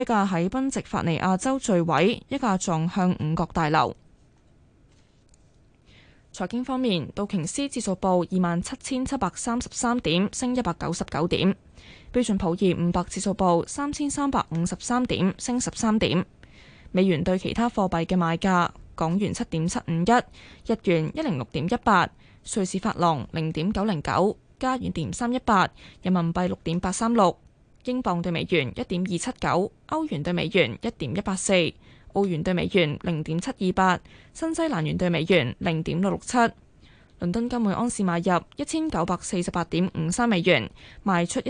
一架喺賓夕法尼亞州墜毀，一架撞向五角大樓。財經方面，道瓊斯指數報27,733點，升199點；標準普爾500指數報3,353點，升13點。美元對其他貨幣嘅賣價：港元7.751，日元106.18，瑞士法郎0.909，加元0.318，人民幣6.836，英鎊對美元1.279，歐元對美元1.184。澳元對美元0.728，新西蘭元對美元0.667。倫敦金每安士買入1948.53美元，賣出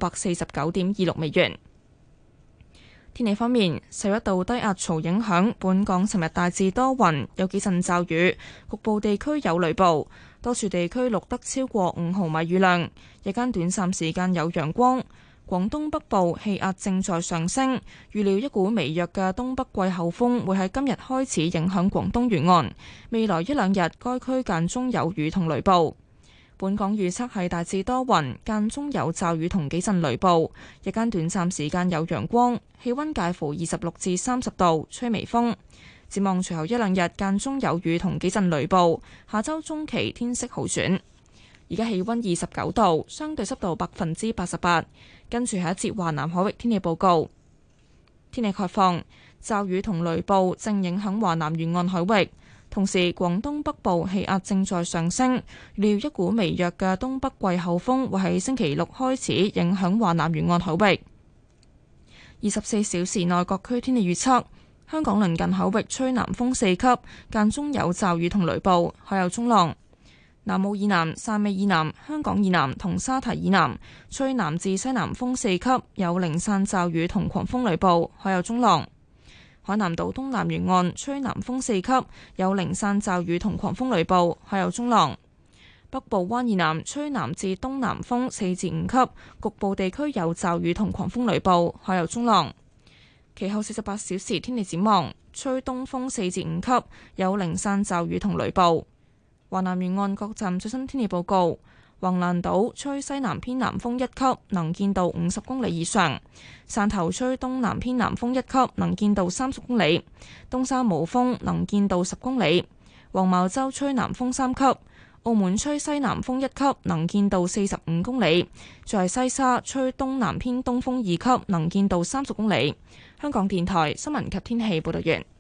1949.26美元。天氣方面，受一道低壓槽影響，本港尋日大致多雲，有幾陣驟雨，局部地區有雷暴，多處地區錄得超過5毫米雨量，日間短暫時間有陽光。廣東北部氣壓正在上升，預料一股微弱嘅東北季候風會喺今日開始影響廣東沿岸，未來一兩日該區間中有雨同雷暴。本港預測係大致多雲，間中有驟雨同幾陣雷暴，日間短暫時間有陽光，氣溫介乎26至30度，吹微風。展望隨後一兩日間中有雨同幾陣雷暴，下周中期天色好轉。而家氣溫29度，相對濕度88%。跟住係一節華南海域天氣報告。天氣概況，驟雨同雷暴正影響華南沿岸海域，同時廣東北部氣壓正在上升，預料一股微弱嘅東北季候風會喺星期六開始影響華南沿岸海域。24小時內各區天氣預測：香港鄰近海域吹南風4級，間中有驟雨同雷暴，海有中浪。南澳以南、汕尾以南、香港以南同沙堤以南吹南至西南風4級，有零散驟雨同狂風雷暴，海有中浪。海南島東南沿岸吹南風4級，有零散驟雨同狂風雷暴，海有中浪。北部灣以南吹南至東南風4至5級，局部地區有驟雨同狂風雷暴，海有中浪。其後48小時天氣展望，吹東風4至5級，有零散驟雨同雷暴。華南沿岸各站最新天氣報告：橫瀾島吹西南偏南風1級，能見度50公里以上；汕頭吹東南偏南風1級，能見度30公里；東沙冇風，能見度10公里；黃茅洲吹南風3級；澳門吹西南風1級，能見度45公里；在西沙吹東南偏東風2級，能見度30公里。香港電台新聞及天氣報道完。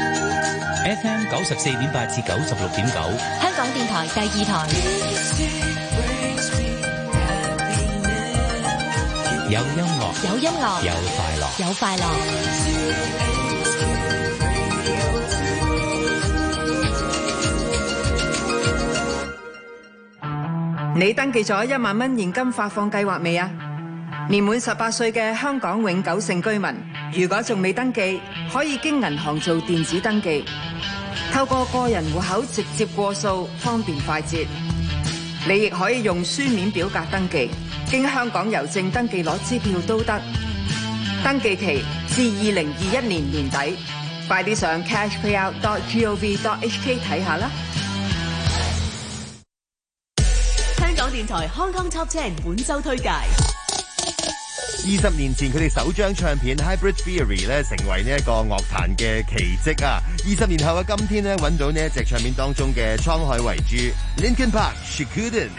FM 94.8至96.9， 香港電台第二台。 有音樂， 有音樂， 有快樂， 有快樂。 你登記咗1萬蚊現金發放計劃未啊？年滿18歲嘅香港永久性居民，如果仲未登記，可以經銀行做電子登記，透過個人戶口直接過數，方便快捷。你亦可以用書面表格登記，經香港郵政登記攞支票都得。登記期至2021年年底，快啲上 cashpayout.gov.hk 睇下啦。 香港電台 Hong Kong Top 10本周推介。 20年前佢哋首張唱片 Hybrid Theory 咧，成為呢一個樂壇嘅奇蹟啊！20年後嘅今天咧，揾到呢一隻唱片當中嘅滄海遺珠 Linkin Park She Couldn't。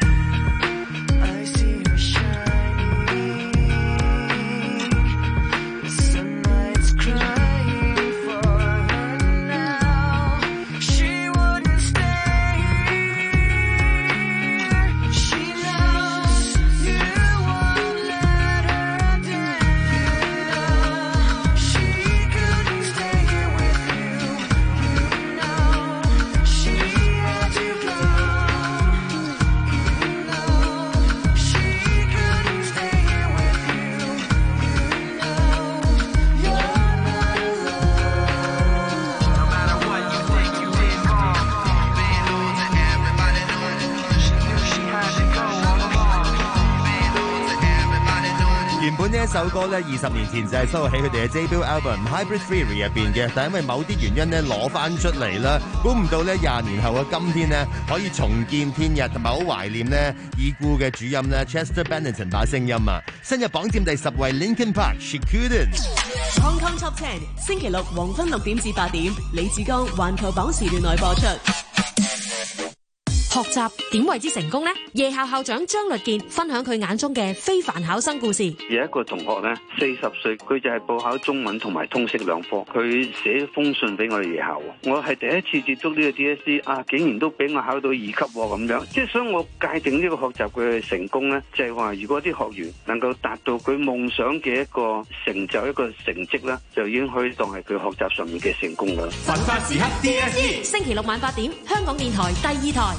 首歌咧，20年前就係收錄喺佢哋嘅 debut album Hybrid Theory 入邊嘅，但係因為某啲原因咧攞翻出嚟啦，估唔到咧20年後嘅今天咧可以重見天日，同埋好懷念咧已故嘅主音咧 Chester Bennington 把聲音啊！新入榜佔第10位 Linkin Park She Couldn't。 Hong Kong Top 10，星期六黃昏6點至8點，李志剛環球榜時段內播出。 學習點為之成功呢？夜校校長張律健分享佢眼中嘅非凡考生故事。 有一個同學呢，40歲，佢就係報考中文同埋通識兩科，佢寫封信俾我哋夜校。我係第一次接觸呢個 DSE 啊，竟然都俾我考到2級咁樣。即係所以我界定呢個學習嘅成功呢，就係話如果啲學員能夠達到佢夢想嘅一個成就、一個成績啦，就已經可以當係佢學習上面嘅成功噶啦。 奮發時刻 DSE， 星期六晚8點，香港電台第2台。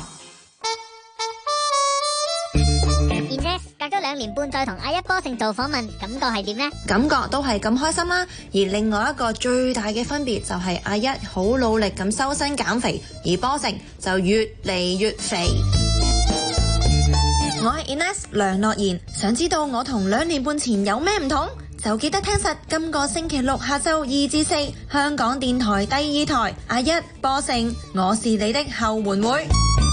隔咗2年半再同阿一波成做訪問，感覺係點呢？ 感覺都係咁開心啦。而另外一個最大嘅分別就係阿一好努力咁修身減肥，而波成就越嚟越肥。我係 Ines 梁樂妍，想知道我同2年半前有咩唔同？就記得聽實今個星期六下晝2至4，香港電台第2台阿一波成，我是你的後援會。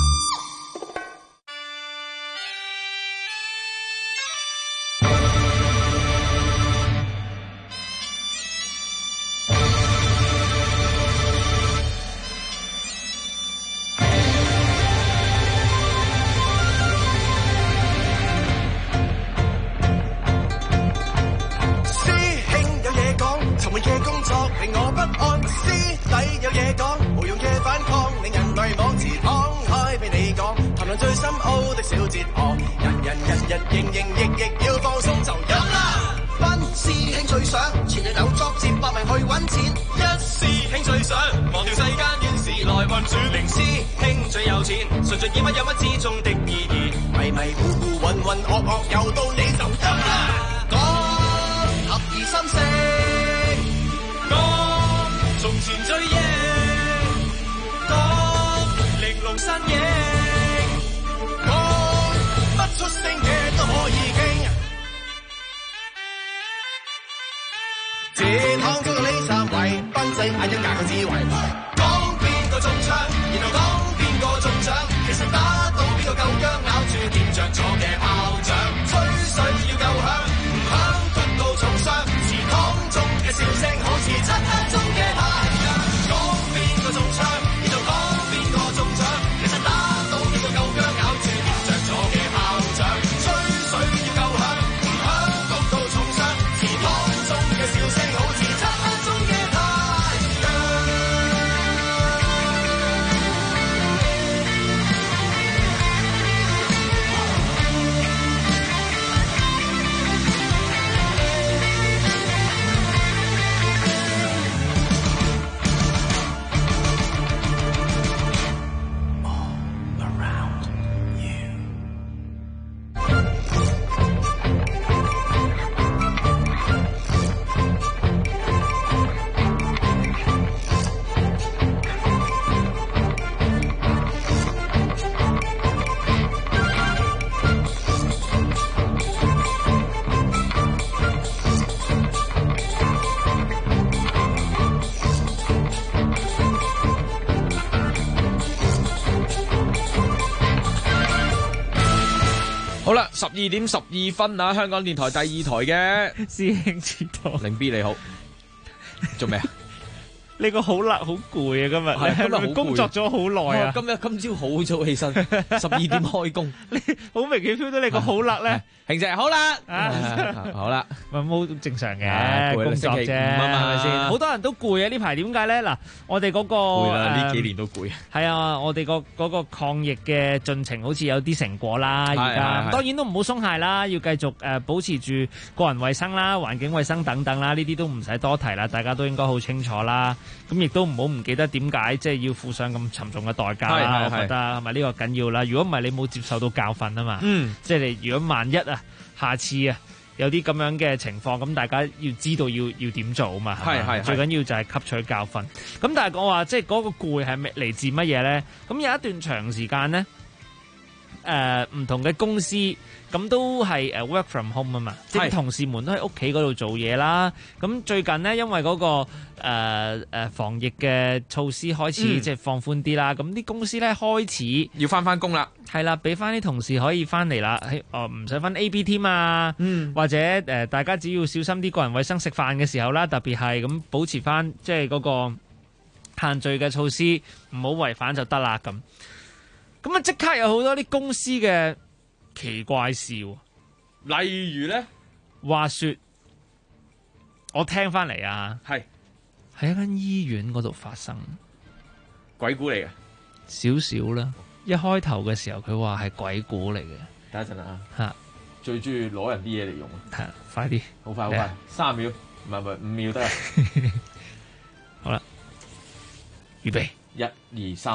12點12分啊！香港電台第2台嘅師兄知道， 凌 B 你好，做咩啊？ 呢個好辣好攰啊！今日今日工作咗好耐啊！ 今朝好早起身，12點開工， 好明顯 feel 到你個好辣咧。 平姐好啦，好啦， 好正常嘅工作啫，係咪先？好多人都攰啊！呢排點解咧？嗱，我哋嗰個攰啦，呢幾年都攰。 係啊，我哋嗰個抗疫嘅進程好似有啲成果啦。而家當然都唔好鬆懈啦，要繼續保持住個人衛生啦、環境衛生等等啦，呢啲都唔使多提啦，大家都應該好清楚啦。咁亦都唔好唔記得點解即係要付上咁沉重嘅代價啦。我覺得係咪呢個緊要啦？如果唔係你冇接受到教訓啊嘛，即係你如果萬一啊，下次啊有啲咁樣嘅情況，咁大家要知道要點做啊嘛。係最緊要就係吸取教訓。咁但係我話即係嗰個攰係嚟自乜嘢咧？咁有一段長時間咧， 唔同嘅公司，咁都係work from home 啊嘛，即係同事們都喺屋企嗰度做嘢啦。咁最近呢，因為嗰個防疫嘅措施開始即係放寬啲啦，咁啲公司咧開始要翻工啦， 係啦，俾翻啲同事可以翻嚟啦，唔使分 A、B team 啊，或者大家只要小心啲個人衛生，食飯嘅時候啦，特別係咁保持翻即係嗰個限聚嘅措施，唔好違反就得啦咁。咁啊，即刻有好多啲公司嘅奇怪事， 例如咧， 話說我聽翻嚟啊， 係喺一間醫院嗰度發生鬼故嚟嘅， 少少啦。一開頭嘅時候佢話係鬼故嚟嘅， 等一陣啊， 吓最中意攞人啲嘢嚟用啊， 係快啲， 好快好快，3秒，唔係5秒得啦， 好啦，預備 1、2、3。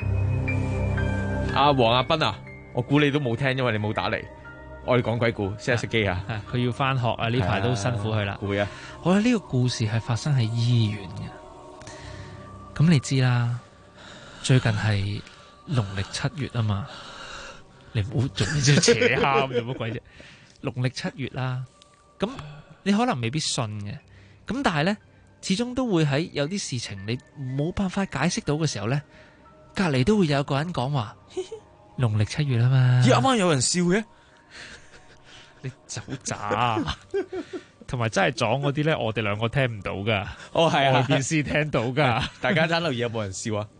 阿黃阿斌啊，我估你都冇聽，因為你冇打嚟。我哋講鬼故，熄一熄機啊！ 佢要翻學啊，呢排都辛苦佢啦。 攰啊！ 好啦，呢個故事係發生喺醫院嘅。咁你知啦，最近係農曆7月啊嘛，你唔好仲要扯喊做乜鬼啫？農曆7月啦，咁你可能未必信嘅，咁但係咧，始終都會喺有啲事情你冇辦法解釋到嘅時候咧。隔籬都會有個人講話，農曆7月啊嘛。 咦，啱啱有人笑嘅， 你走渣，同埋真係撞嗰啲咧，我哋兩個聽唔到噶。 哦，係啊， 外邊先聽到噶。 大家睇留意有冇人笑啊？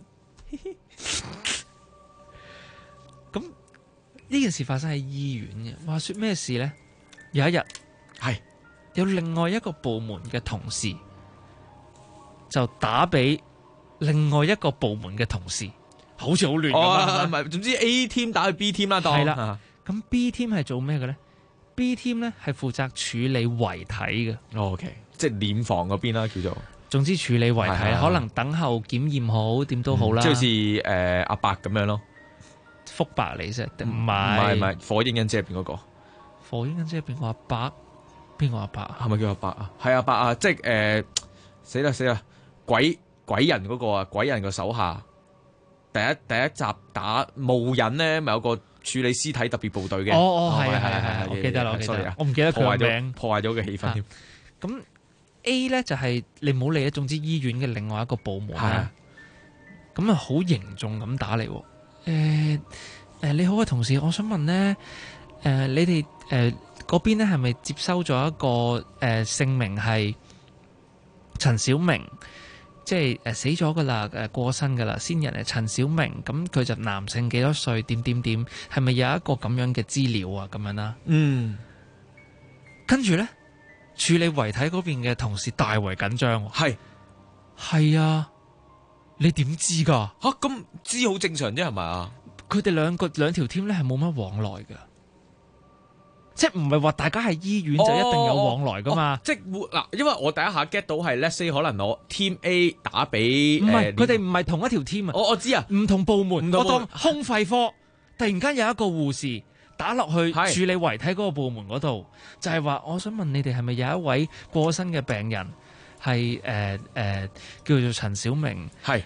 咁呢件事發生喺醫院嘅，話說咩事咧？有一日係有另外一個部門嘅同事就打俾另外一個部門嘅同事。好似好亂咁啊！ 唔係，總之 A team 打去 B team 啦，當係啦。咁 B team 係做咩嘅咧 ？B team 咧係負責處理遺體嘅。 OK， 即係殮房嗰邊啦，叫做。 總之處理遺體，可能等候檢驗好，點都好啦。 即係好似阿伯咁樣咯。 福伯嚟啫，唔係火影忍者入邊嗰個。 火影忍者入邊個阿伯，邊個阿伯啊？ 係咪叫阿伯啊？係阿伯啊！即係死啦！鬼人嗰個啊，鬼人個手下。第一集打霧人咧，咪有個處理屍體特別部隊嘅。 係，我記得啦，我記得。我唔記得佢個名， 破壞咗個氣氛添。 咁 A 咧就係你唔好理，總之醫院嘅另外一個部門啦。咁啊，好凝重咁打嚟。你好啊，同事，我想問咧，你哋嗰邊咧係咪接收咗一個姓名係陳小明？即係死咗噶啦，過身噶啦，先人係陳小明，咁佢就男性幾多歲，點，係咪有一個咁樣嘅資料啊？咁樣啦，跟住咧處理遺體嗰邊嘅同事大為緊張，係啊，你點知噶？ 吓，咁知好正常啫，係咪啊？ 佢哋兩條 team 咧係冇乜往來噶。即係唔係話大家係醫院就一定有往來噶嘛？即係嗱，因為我第一下 get 到係 let's say 可能我 team A 打俾唔係，佢哋唔係同一條 team 啊。 我知啊， 唔同部門。我當胸肺科突然間有一個護士打落去處理遺體嗰個部門嗰度，就係話我想問你哋係咪有一位過身嘅病人係叫做陳小明，係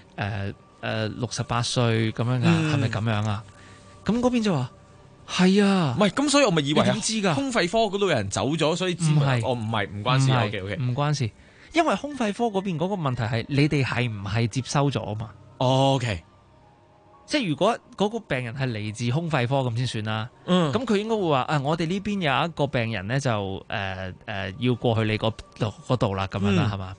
68歲咁樣噶，係咪咁樣啊？咁嗰邊就話。係啊， 唔係咁，所以我咪以為點知噶？ 胸肺科嗰度有人走咗，所以唔係，我唔關事。OK， 唔關事，因為胸肺科嗰邊嗰個問題係你哋係唔係接收咗啊嘛 ？OK， 即係如果嗰個病人係嚟自胸肺科咁先算啦。咁佢應該會話我哋呢邊有一個病人咧就要過去你嗰度啦，咁樣啦，係嘛？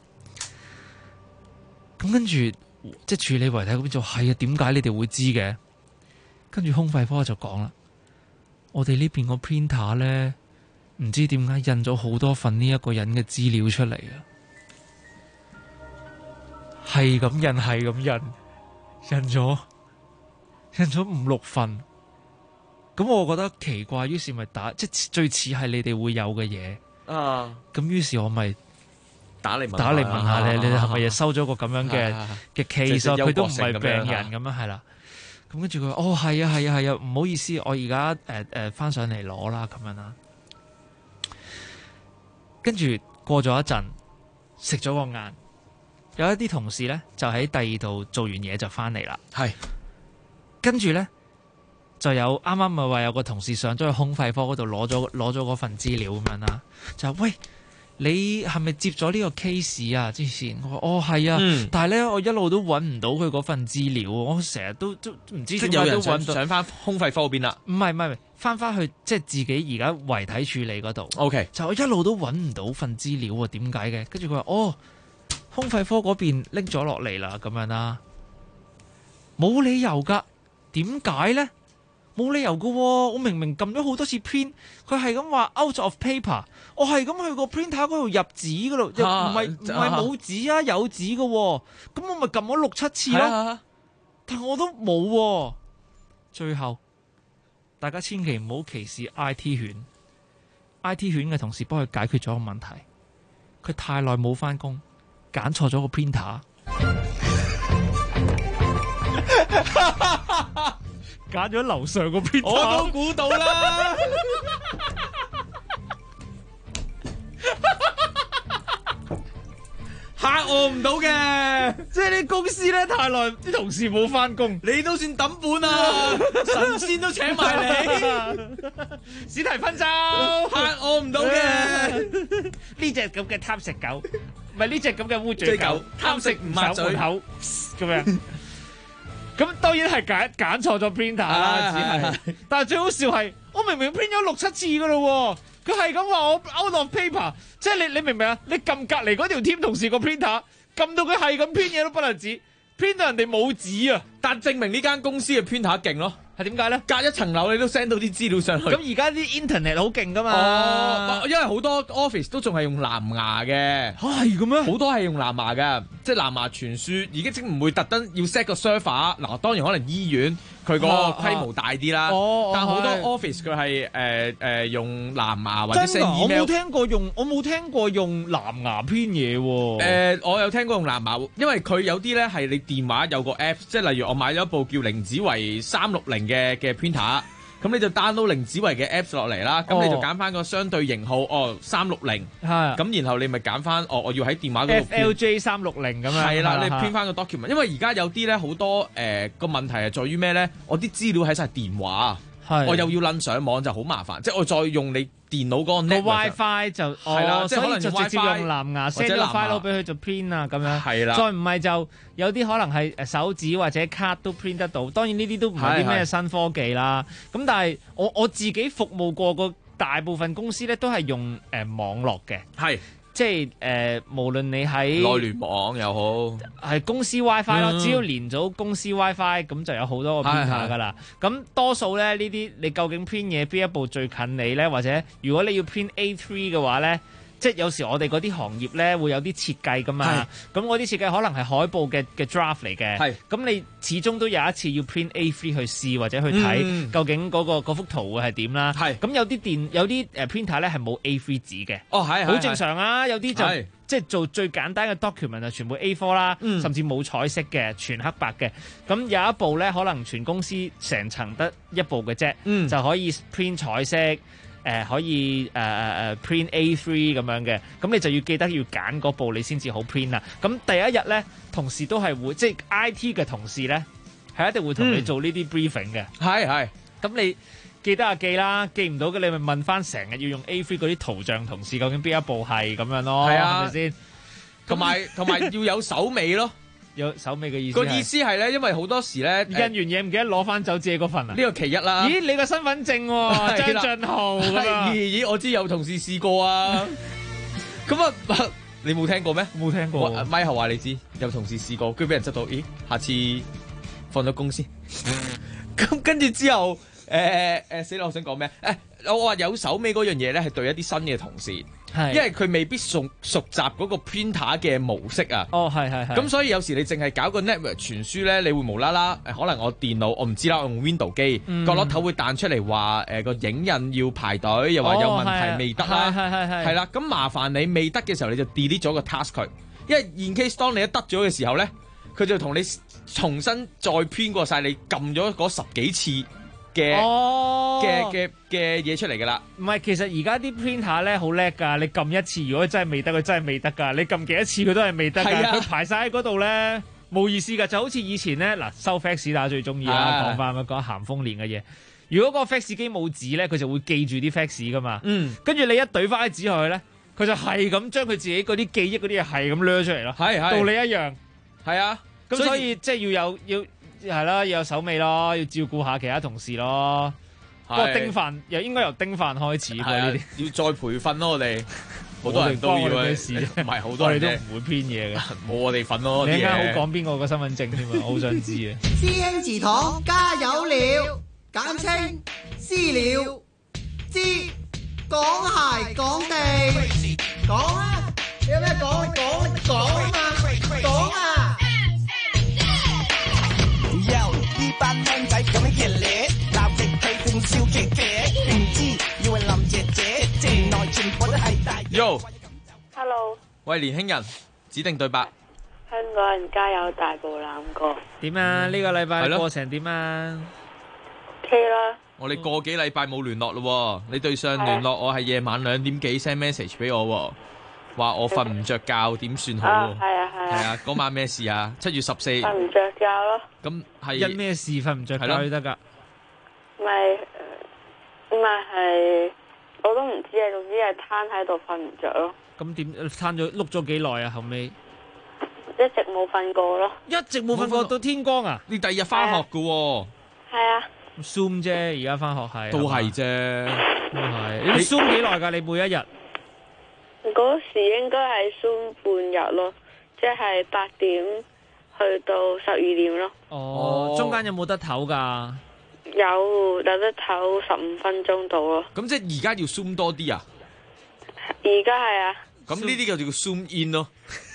咁跟住即係處理遺體嗰邊就係啊，點解你哋會知嘅？跟住胸肺科就講啦。我哋呢邊個 printer 咧，唔知點解印咗好多份呢一個人嘅資料出嚟啊！係咁印咗5-6份。咁我覺得奇怪，於是咪即係最似係你哋會有嘅嘢啊！咁於是我咪打嚟問下你哋係咪收咗個咁樣嘅 case？佢都唔係病人咁樣，係啦。咁跟住佢話係啊，唔好意思，我而家翻上嚟攞啦，咁樣啦。跟住過咗一陣，食咗個晏，有一啲同事咧就喺第二度做完嘢就翻嚟啦。係，跟住咧就有啱啱咪話有個同事上咗去空肺科嗰度攞咗嗰份資料咁樣啦，就喂，你係咪接咗呢個 case 啊？之前我話哦係啊，但係咧我一路都揾唔到佢嗰份資料，我成日都唔知點解都揾到。 上翻胸肺科嗰邊啦？ 唔係，翻去即係自己而家遺體處理嗰度。 OK， 就我一路都揾唔到份資料喎，點解嘅？跟住佢話哦，胸肺科嗰邊拎咗落嚟啦，咁樣啦，冇理由㗎，點解咧？冇理由㗎喎，我明明撳咗好多次 print， 佢係咁話 out of paper， 我係咁去個 printer 嗰度入紙㗎咯，又唔係冇紙啊，有紙㗎喎，咁我咪撳咗6-7次咯，但我都冇喎。最後大家千祈唔好歧視 IT 犬嘅同事幫佢解決咗個問題，佢太耐冇返工，揀錯咗個 printer。揀咗樓上個 printer， 我都估到啦。嚇我唔到嘅， 即係啲公司咧太耐，啲同事冇翻工， 你都算抌本啊！神仙都請埋你， 史提芬州嚇我唔到嘅。 呢隻咁嘅貪食狗，唔係呢隻咁嘅烏嘴狗，貪食唔抹嘴口咁樣。咁當然係揀錯咗 printer 啦，只係。但係最好笑係，我明明 print 咗6-7次噶咯，佢係咁話我 out of paper， 即係你明唔明啊？你撳隔離嗰條 team 同事個 printer， 撳到佢係咁 print 嘢都不能止，print 到人哋冇紙啊！ 但證明呢間公司嘅 printer 勁咯。 係點解咧？ 隔一層樓你都 send 到啲資料上去。 咁而家啲 internet 好勁噶嘛？ 哦，因為好多 office 都仲係用藍牙嘅。 係咁咩？ 好多係用藍牙嘅，即係藍牙傳輸，而家即唔會特登要 set 個 server。嗱，當然可能醫院佢個規模大啲啦。但好多 office 佢係用藍牙或者 send email。 我冇聽過用藍牙編嘢喎。 我有聽過用藍牙，因為佢有啲咧係你電話有個 app， 即係例如我買咗一部叫凌子維360嘅 printer， 咁你就 download 凌子維嘅 apps 落嚟啦，咁你就揀翻個相對型號360，咁然後你咪揀翻我要喺電話嗰度 FLJ 360咁樣， 係啦，你編翻個 document， 因為而家有啲咧好多個問題係在於咩咧？我啲資料喺晒電話，我又要撚上網就好麻煩，即係我再用你電腦嗰個 WiFi 就係啦，即係可能就直接用藍牙 send 個 file 俾佢就 print 啊咁樣，係啦，再唔係就有啲可能係手指或者卡都 print 得到。當然呢啲都唔係啲咩新科技啦。咁但係我自己服務過個大部分公司咧，都係用網絡嘅，係即係無論你喺內聯網又好， 係公司 WiFi 咯，只要連咗公司 WiFi 咁就有好多個 printer 噶啦。咁多數咧呢啲你究竟 print 嘢邊一部最近你咧？或者如果你要 print A3 嘅話咧？即係有時我哋嗰啲行業咧會有啲設計噶嘛，咁嗰啲設計可能係海報嘅 draft 嚟嘅，咁你始終都有一次要 print A3 去試或者去睇究竟嗰幅圖會係點啦。咁有啲printer 咧係冇 A3 紙嘅，好正常啊。有啲就即係做最簡單嘅 document 啊，全部 A4 啦，甚至冇彩色嘅，全黑白嘅。咁有一部咧可能全公司成層得一部嘅啫，就可以 print 彩色。可以print A3 咁樣嘅，咁你就要記得要揀嗰部你先至好 print 啊。咁第一日咧，同事都係會，即係 IT 嘅同事咧，係一定會同你做呢啲 briefing 嘅。係，咁你記得記啦，記唔到嘅你咪問翻成日要用 A3 嗰啲圖像同事，究竟邊一部係咁樣咯？係啊，係咪先？同埋要有手尾咯。有手尾嘅意思，個意思係咧，因為好多時咧印完嘢唔記得攞翻走自己嗰份啊，呢個其一啦。咦，你個身份證喎，張俊豪咦，我知有同事試過啊。咁啊，你冇聽過咩？冇聽過。咪後話你知，有同事試過，跟住俾人執到。咦，下次放咗工先。咁跟住之後，死啦！我想講咩？我話有手尾嗰樣嘢咧，係對一啲新嘅同事。因為佢未必熟習嗰個 printer 嘅模式啊。係。咁所以有時你淨係搞個 network 傳輸咧，你會無啦啦，可能我電腦我唔知啦，我用 Windows 機，角落頭會彈出嚟話個影印要排隊，又話有問題未得啦。係啦，咁麻煩你未得嘅時候，你就 delete 咗個 task 佢。因為 in case 當你一得咗嘅時候咧，佢就同你重新再 print 過晒你撳咗嗰10幾次嘅嘢出嚟噶啦。唔係，其實而家啲 printer 咧好叻噶，你撳一次如果真係未得，佢真係未得噶。你撳幾多次佢都係未得噶，佢排晒喺嗰度咧冇意思噶。就好似以前咧，嗱收 fax 大家最中意啦，講翻講咸豐年嘅嘢。 如果嗰個 fax 機冇紙咧，佢就會記住啲 fax 噶嘛。跟住你一懟翻啲紙落去咧，佢就係咁將佢自己嗰啲記憶嗰啲嘢係咁掠出嚟咯。係道理一樣。係啊，咁所以即係要係啦，要有手尾咯，要照顧下其他同事咯。不過丁飯又應該由丁飯開始喎，呢啲要再培訓咯，我哋好多人都要咩事啫？ 唔係好多人我哋都唔會編嘢嘅， 冇我哋份咯。 你啱好講邊個嘅身份證添啊？我好想知啊！ 師兄祠堂加油了，簡稱私了，知講鞋講地講啊！有咩講啊嘛，講啊！呢班僆仔咁樣熱烈，鬧極氣定笑極嘅，唔知以為林姐姐靜內全部都係大。 Yo，Hello， 喂，年輕人，指定對白。 香港人加油，大步攬過。 點啊？呢個禮拜過成點啊 ？OK 啦。 我哋個幾禮拜冇聯絡咯，你對上聯絡我係夜晚2點幾 send message 俾我，話我瞓唔着覺，點算好？係啊，嗰晚咩事啊？7月14。 瞓唔着覺咯。 咁係因咩事瞓唔着覺都得㗎？ 係，我都唔知啊。總之係攤喺度瞓唔着咯。 咁點攤咗碌咗幾耐啊？後尾一直冇瞓過咯。 一直冇瞓過到天光啊？ 你第二日翻學㗎喎。 係啊。 Zoom 啫，而家翻學係。 都係啫。 都係。你 Zoom 幾耐㗎？你每一日？ 嗰時應該係 Zoom 半日咯，即係8點去到12點咯。 哦，中間有冇得唞㗎？ 有得唞15分鐘到咯。 咁即係而家要 Zoom 多啲啊？ 而家係啊。 咁呢啲就叫 Zoom in 咯。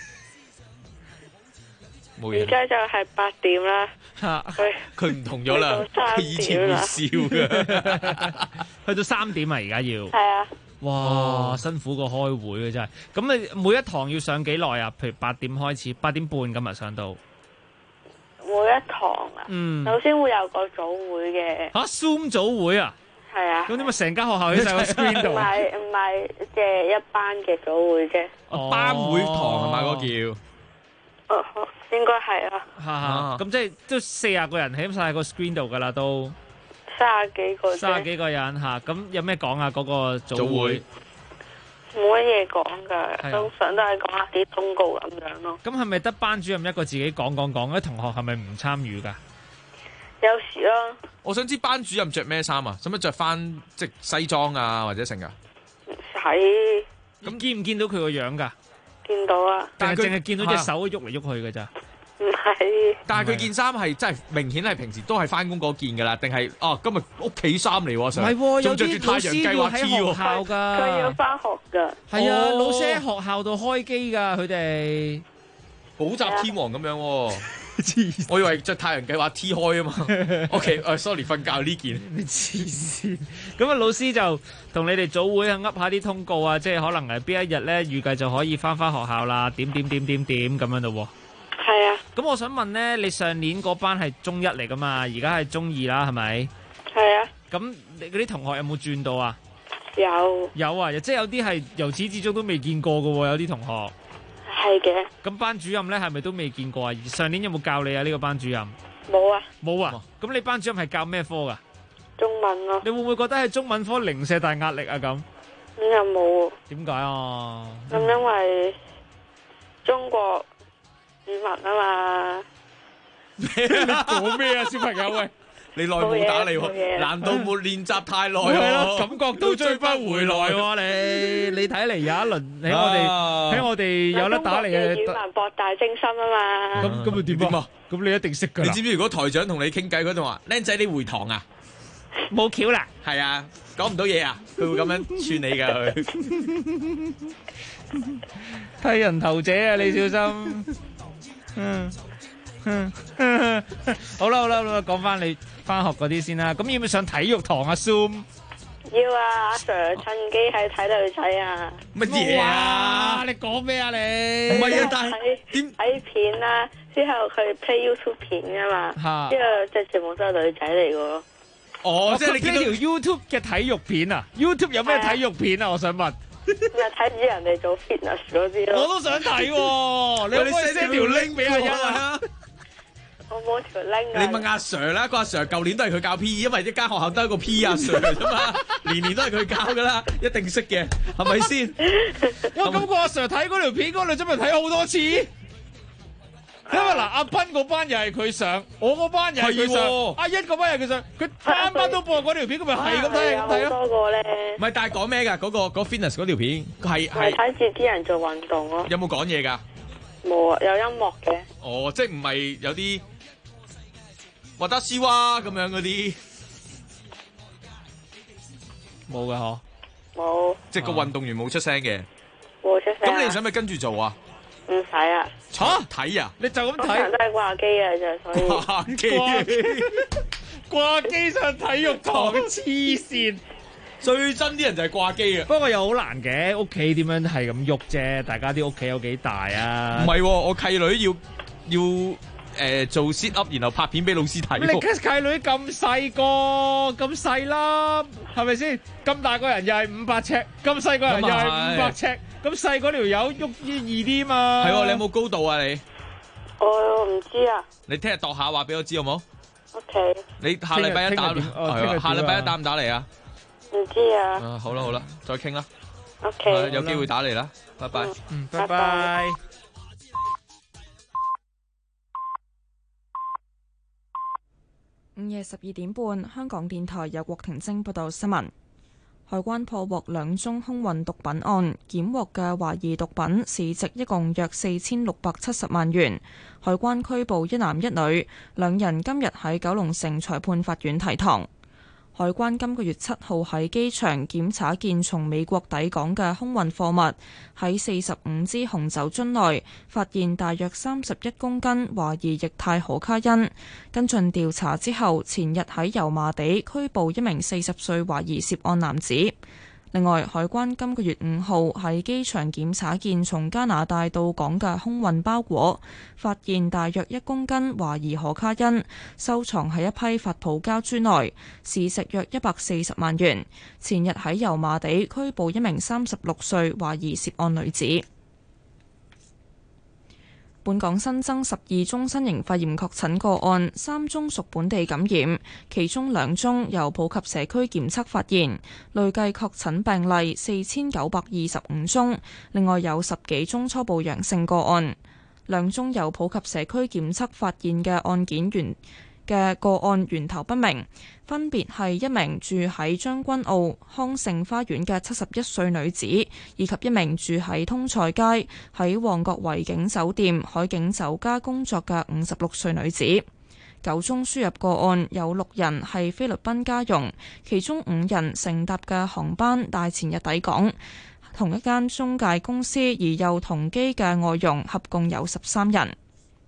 而家就係8點啦。 佢唔同咗啦，佢以前會笑嘅。 去到3點啊，而家要。 係啊。 哇，辛苦過開會嘅真係。咁你每一堂要上幾耐啊？譬如8點開始，8點半咁啊上到。 每一堂啊，首先會有個組會嘅。 Zoom 組會啊？係啊。咁點解成間學校喺晒個 screen 度？ 唔係即係一班嘅組會啫。 班會堂係咪嗰叫？ 應該係啊。 咁即係都40個人喺晒個 screen 度噶啦都。 30幾個人吓，咁有咩講啊？嗰個組會冇乜嘢講噶，通常都係講下啲通告咁樣咯。 咁係咪得班主任一個自己講？啲同學係咪唔參與噶？ 有時咯。 我想知班主任着咩衫啊？使唔使着翻即西裝啊，或者成噶？ 唔使。 咁見唔見到佢個樣噶？ 見到啊。 但係淨係見到隻手喐嚟喐去噶咋？ 唔係， 但係佢件衫係真係明顯係平時都係翻工嗰件噶啦，定係今日屋企衫嚟喎？ 唔係， 仲着住太陽計劃 T 喎。 佢要翻學噶。 係啊，老師喺學校度開機噶，佢哋補習天王咁樣。我以為着太陽計劃 T 開啊嘛。OK，sorry， 瞓覺呢件。 你黐線。咁啊，老師就同你哋組會噏下啲通告啊，即係可能邊一日咧預計就可以翻學校啦，點咁樣咯。 係啊， 咁我想問咧，你上年嗰班係中1嚟噶嘛？而家係中2啦，係咪？ 係啊。 咁你嗰啲同學有冇轉到啊？ 有啊，即係有啲係由始至終都未見過噶喎，有啲同學。 係嘅。 咁班主任咧係咪都未見過啊？上年有冇教你啊？呢個班主任？ 冇啊。 咁你班主任係教咩科噶？ 中文咯。 你會唔會覺得係中文科零舍大壓力啊？咁又冇。 點解啊？ 咁因為中國語文啊嘛。 你講咩啊，小朋友？喂， 你耐冇打你喎？難道冇練習太耐啊？ 感覺都追不回來喎！你睇嚟有一輪喺我哋有得打嚟嘅語文博大精深啊嘛。 咁咪點啊？咁你一定識噶。 你知唔知如果台長同你傾偈嗰度話，僆仔你回堂啊？ 冇橋啦。 係啊，講唔到嘢啊，佢會咁樣串你噶佢。 剃人頭者啊，你小心。好啦，講翻你翻學嗰啲先啦。咁要唔要上體育堂啊 ？Zoom 要啊，阿 Sir 趁機係睇女仔啊。 乜嘢啊？ 你講咩啊你？ 唔係啊，但係睇片啦，之後佢 play YouTube 片噶嘛，之後即係全部都係女仔嚟噶咯。 即係你見到條 YouTube 嘅體育片啊 ？YouTube 有咩體育片啊？我想問。 咪睇住人哋做 fitness 嗰啲咯。 我都想睇喎，你可唔可以 send 條 link 俾阿欣啊？ 我冇條拎啊！ 你問阿 Sir 啦，個阿 Sir 舊年都係佢教 PE，因為一間學校得一個 PE 阿 Sir 啫嘛，年年都係佢教噶啦，一定識嘅，係咪先？ 哇！咁個阿 Sir 睇嗰條片嗰度真係睇好多次。因為嗱，阿斌嗰班又係佢上，我嗰班又係佢上，阿一嗰班又係佢上，佢班都播嗰條片，咁咪係咁睇咁睇咯。 多個咧， 唔係，但係講咩㗎？嗰 fitness 嗰條片係睇住啲人做運動咯。 有冇講嘢㗎？ 冇啊，有音樂嘅。 哦，即係唔係有啲或得絲娃咁樣嗰啲冇㗎嗬？ 冇。 即係個運動員冇出聲嘅。 冇出聲。 咁你使唔使跟住做啊？ 唔使啊。 睇啊！ 你就咁睇。 通常都係掛機啊，就所以。 掛機上體育堂嘅黐線。 最憎啲人就係掛機啊！ 不過又好難嘅，屋企點樣係咁喐啫？大家啲屋企有幾大啊？ 唔係喎，我契女要做 sit up，然後拍片俾老師睇。 你契女咁細個咁細啦，係咪先？咁大個人又係500尺，咁細個人又係500尺，咁細嗰條友喐易啲嘛？ 係喎，你有冇高度啊？你我唔知啊。 你聽日度下話俾我知好冇 ？OK。 你下禮拜一打，下禮拜一打唔打嚟啊？ 唔知啊。 好啦好啦，再傾啦。 OK。 有機會打嚟啦，拜拜。 拜拜。 午夜12點半，香港電台由郭婷晶報道新聞。海關破獲2宗空運毒品案，檢獲嘅懷疑毒品市值一共約4670萬元。海關拘捕一男一女，2人今日喺九龍城裁判法院提堂。海關今個月7號喺機場檢查件從美國抵港嘅空運貨物，喺45支紅酒樽內發現大約31公斤懷疑液態可卡因。跟進調查之後，前日喺油麻地拘捕一名40歲懷疑涉案男子。另外，海關今個月5號喺機場檢查件從加拿大到港嘅空運包裹，發現大約1公斤懷疑可卡因，收藏喺一批發泡膠樽內，市值約140萬元。前日喺油麻地拘捕一名36歲懷疑涉案女子。本港新增12宗新型肺炎確診個案，3宗屬本地感染，其中2宗由普及社區檢測發現，累計確診病例4925宗。另外有10幾宗初步陽性個案，2宗由普及社區檢測發現嘅個案源頭不明，分別係一名住喺將軍澳康盛花園嘅71歲女子，以及一名住喺通菜街喺旺角維景酒店海景酒家工作嘅56歲女子。9宗輸入個案有6人係菲律賓家傭，其中5人乘搭嘅航班大前日抵港，同一間中介公司而又同機嘅外傭合共有13人。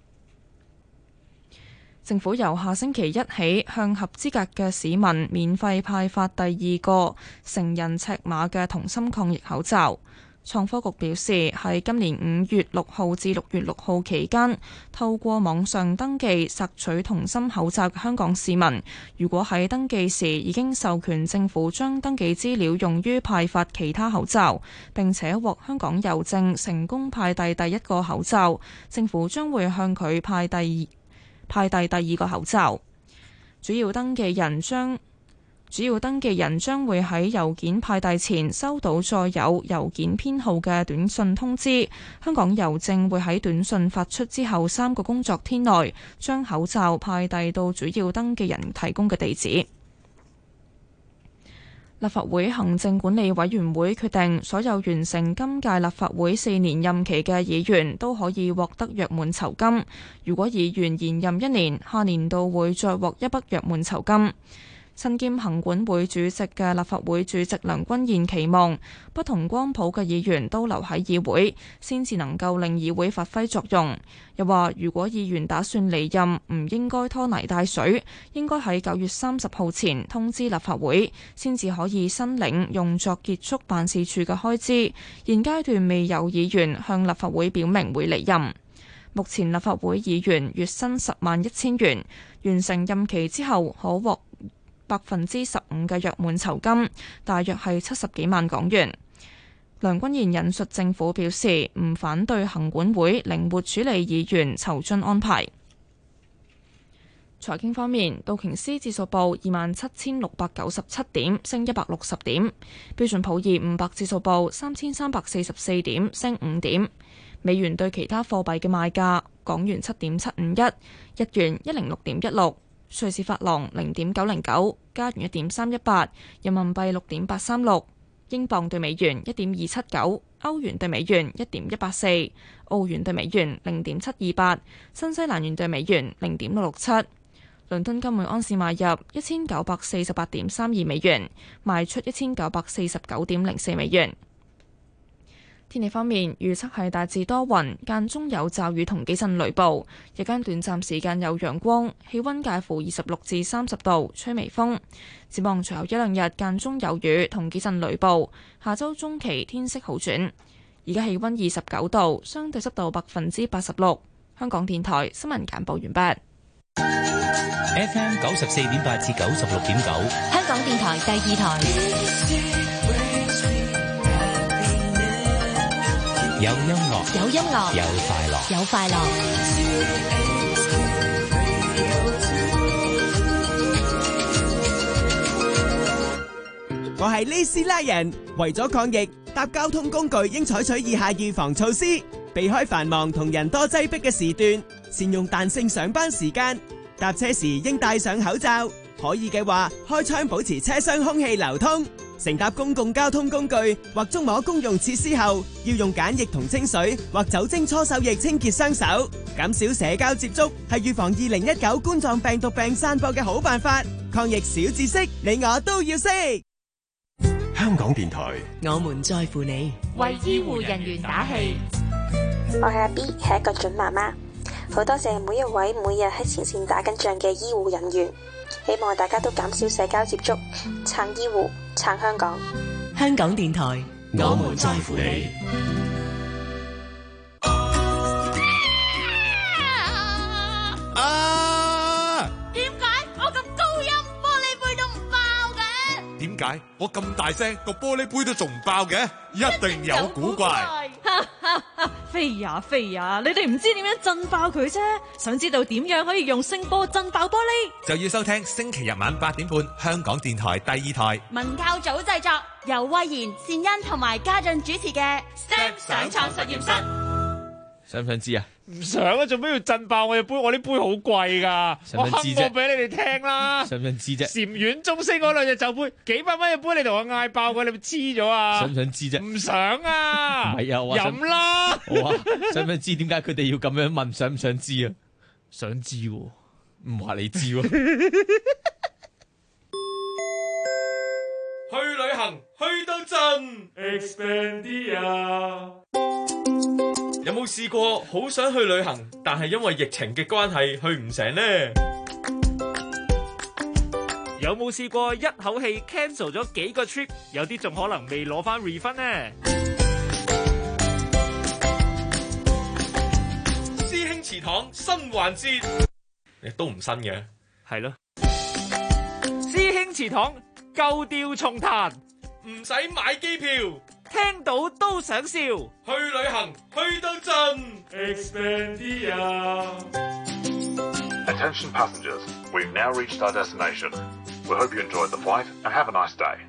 政府由下星期一起向合資格嘅市民免費派發第2個成人尺碼嘅同心抗疫口罩。創科局表示，喺今年5月6號至6月6號期間，透過網上登記索取同心口罩嘅香港市民，如果喺登記時已經授權政府將登記資料用於派發其他口罩，並且獲香港郵政成功派遞第1個口罩，政府將會向佢派遞第2個口罩。主要登記人將會喺郵件派遞前收到載有郵件編號嘅短信通知，香港郵政會喺短信發出之後3個工作天內將口罩派遞到主要登記人提供嘅地址。立法會行政管理委員會決定，所有完成今屆立法會4年任期嘅議員都可以獲得約滿酬金。如果議員延任1年，下年度會再獲一筆約滿酬金。身兼行管會主席嘅立法會主席梁君彥期望不同光譜嘅議員都留喺議會，先至能夠令議會發揮作用。又話如果議員打算離任，唔應該拖泥帶水，應該喺9月30號前通知立法會，先至可以申領用作結束辦事處嘅開支。現階段未有議員向立法會表明會離任。目前立法會議員月薪101000元，完成任期之後可獲15%嘅約滿酬金，大約係70幾萬港元。梁君彥引述政府表示，唔反對行管會靈活處理議員酬津安排。 財經方面，道瓊斯指數報27,697點，升160點；標準普爾500指數報3,344點，升5點。美元對其他貨幣嘅賣價：港元7.751，日元106.16，瑞士法郎0.909，加元1.318，人民幣6.836，英鎊對美元1.279，歐元對美元1.184，澳元對美元0.728，新西蘭元對美元0.667。倫敦金每安士買入1948.32美元，賣出1949.04美元。天氣方面，預測係大致多雲，間中有驟雨同幾陣雷暴，日間短暫時間有陽光，氣溫介乎26至30度，吹微風。展望隨後一兩日間中有雨同幾陣雷暴，下周中期天色好轉。而家氣溫29度，相對濕度86%。香港電台新聞簡報完畢。 FM 94.8至96.9， 香港電台第二台。 有音樂， 有音樂， 有快樂， 有快樂。 我係呢斯拉人，為咗抗疫，搭交通工具應採取以下預防措施：避開繁忙同人多擠迫嘅時段，善用彈性上班時間，搭車時應戴上口罩，可以嘅話開窗保持車廂空氣流通。乘搭公共交通工具或觸摸公用設施後，要用梘液同清水或酒精搓手液清潔雙手。減少社交接觸係預防2019冠狀病毒病散播嘅好辦法。抗疫小知識，你我都要識。 香港電台， 我們在乎你， 為醫護人員打氣。 我係阿 B， 係一個準媽媽，好多謝每一位每日喺前線打緊仗嘅醫護人員。希望大家都減少社交接觸，撐醫護，撐香港。 香港電台， 我們在乎你。 點解我咁高音，玻璃杯都唔爆嘅？ 點解我咁大聲，個玻璃杯都仲唔爆嘅？一定有古怪。 飛呀飛呀，你哋唔知點樣震爆佢啫？想知道點樣可以用聲波震爆玻璃， 就要收聽星期日晚8點半香港電台第二台文教組製作，由慧賢、善恩同埋家俊主持嘅 STEM 上創實驗室。 想唔想知啊？ 唔想啊！做咩要震爆我隻杯？我啲杯好貴噶，我哼過俾你哋聽啦。 想唔想知啫？ 禪院中式嗰兩隻酒杯，幾百蚊一杯，你同我嗌爆佢，你咪黐咗啊！ 想唔想知啫？ 唔想啊！ 唔係啊，我飲啦！ 好啊，想唔想知點解佢哋要咁樣問？想唔想知啊？ 想知喎， 唔話你知喎。 去旅行去到盡 Expandia。有冇試過好想去旅行，但係因為疫情嘅關係去唔成呢？ 有冇試過一口氣 cancel 咗幾個 trip， 有啲仲可能未攞翻 refund 呢？ 師兄祠堂新環節，亦都唔新嘅， 係咯。師兄祠堂舊調重彈， 唔使買機票。 聽到都想笑，去旅行去到盡 Expandia。 Attention passengers, we've now reached our destination. We hope you enjoyed the flight and have a nice day.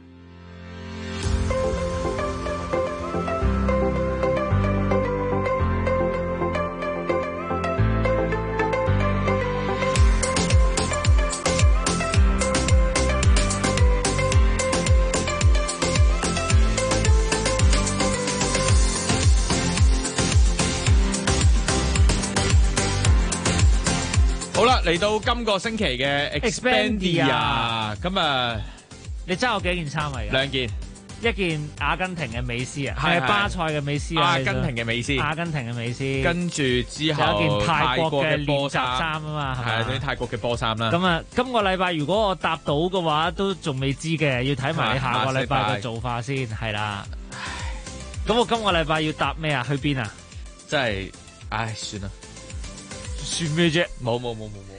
好啦，嚟到今個星期嘅 Expandia， 咁啊， 你爭我幾件衫嚟？ 兩件， 一件阿根廷嘅美斯啊，係巴塞嘅美斯啊， 阿根廷嘅美斯， 阿根廷嘅美斯， 跟住之後有一件泰國嘅練習衫啊嘛，係啊，啲泰國嘅波衫啦。 咁啊，今個禮拜如果我答到嘅話，都仲未知嘅，要睇埋你下個禮拜嘅做法先，係啦。咁我今個禮拜要答咩啊？去邊啊？ 真係，唉，算啦。 算咩啫？ 冇， 唔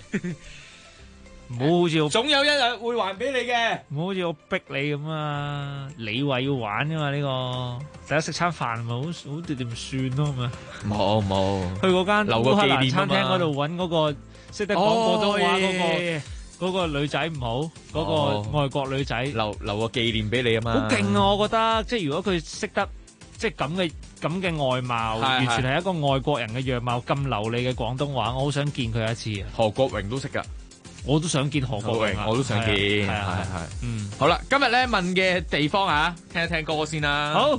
好好似我總有一日會還俾你嘅， 唔好好似我逼你咁啊！你話要玩噶嘛？呢個大家食餐飯咪好掂算咯，係咪？ 冇， 去嗰間烏克蘭餐廳嗰度揾嗰個識得講廣東話嗰個女仔唔好，嗰個外國女仔留個紀念俾你啊嘛。 好勁啊！我覺得即係如果佢識得即係咁嘅外貌，完全係一個外國人嘅樣貌，咁流利嘅廣東話，我好想見佢一次啊！ 何國榮都識㗎。 我都想見何國榮， 我都想見，係。好啦，今日咧問嘅地方啊，聽一聽歌先啦。 好，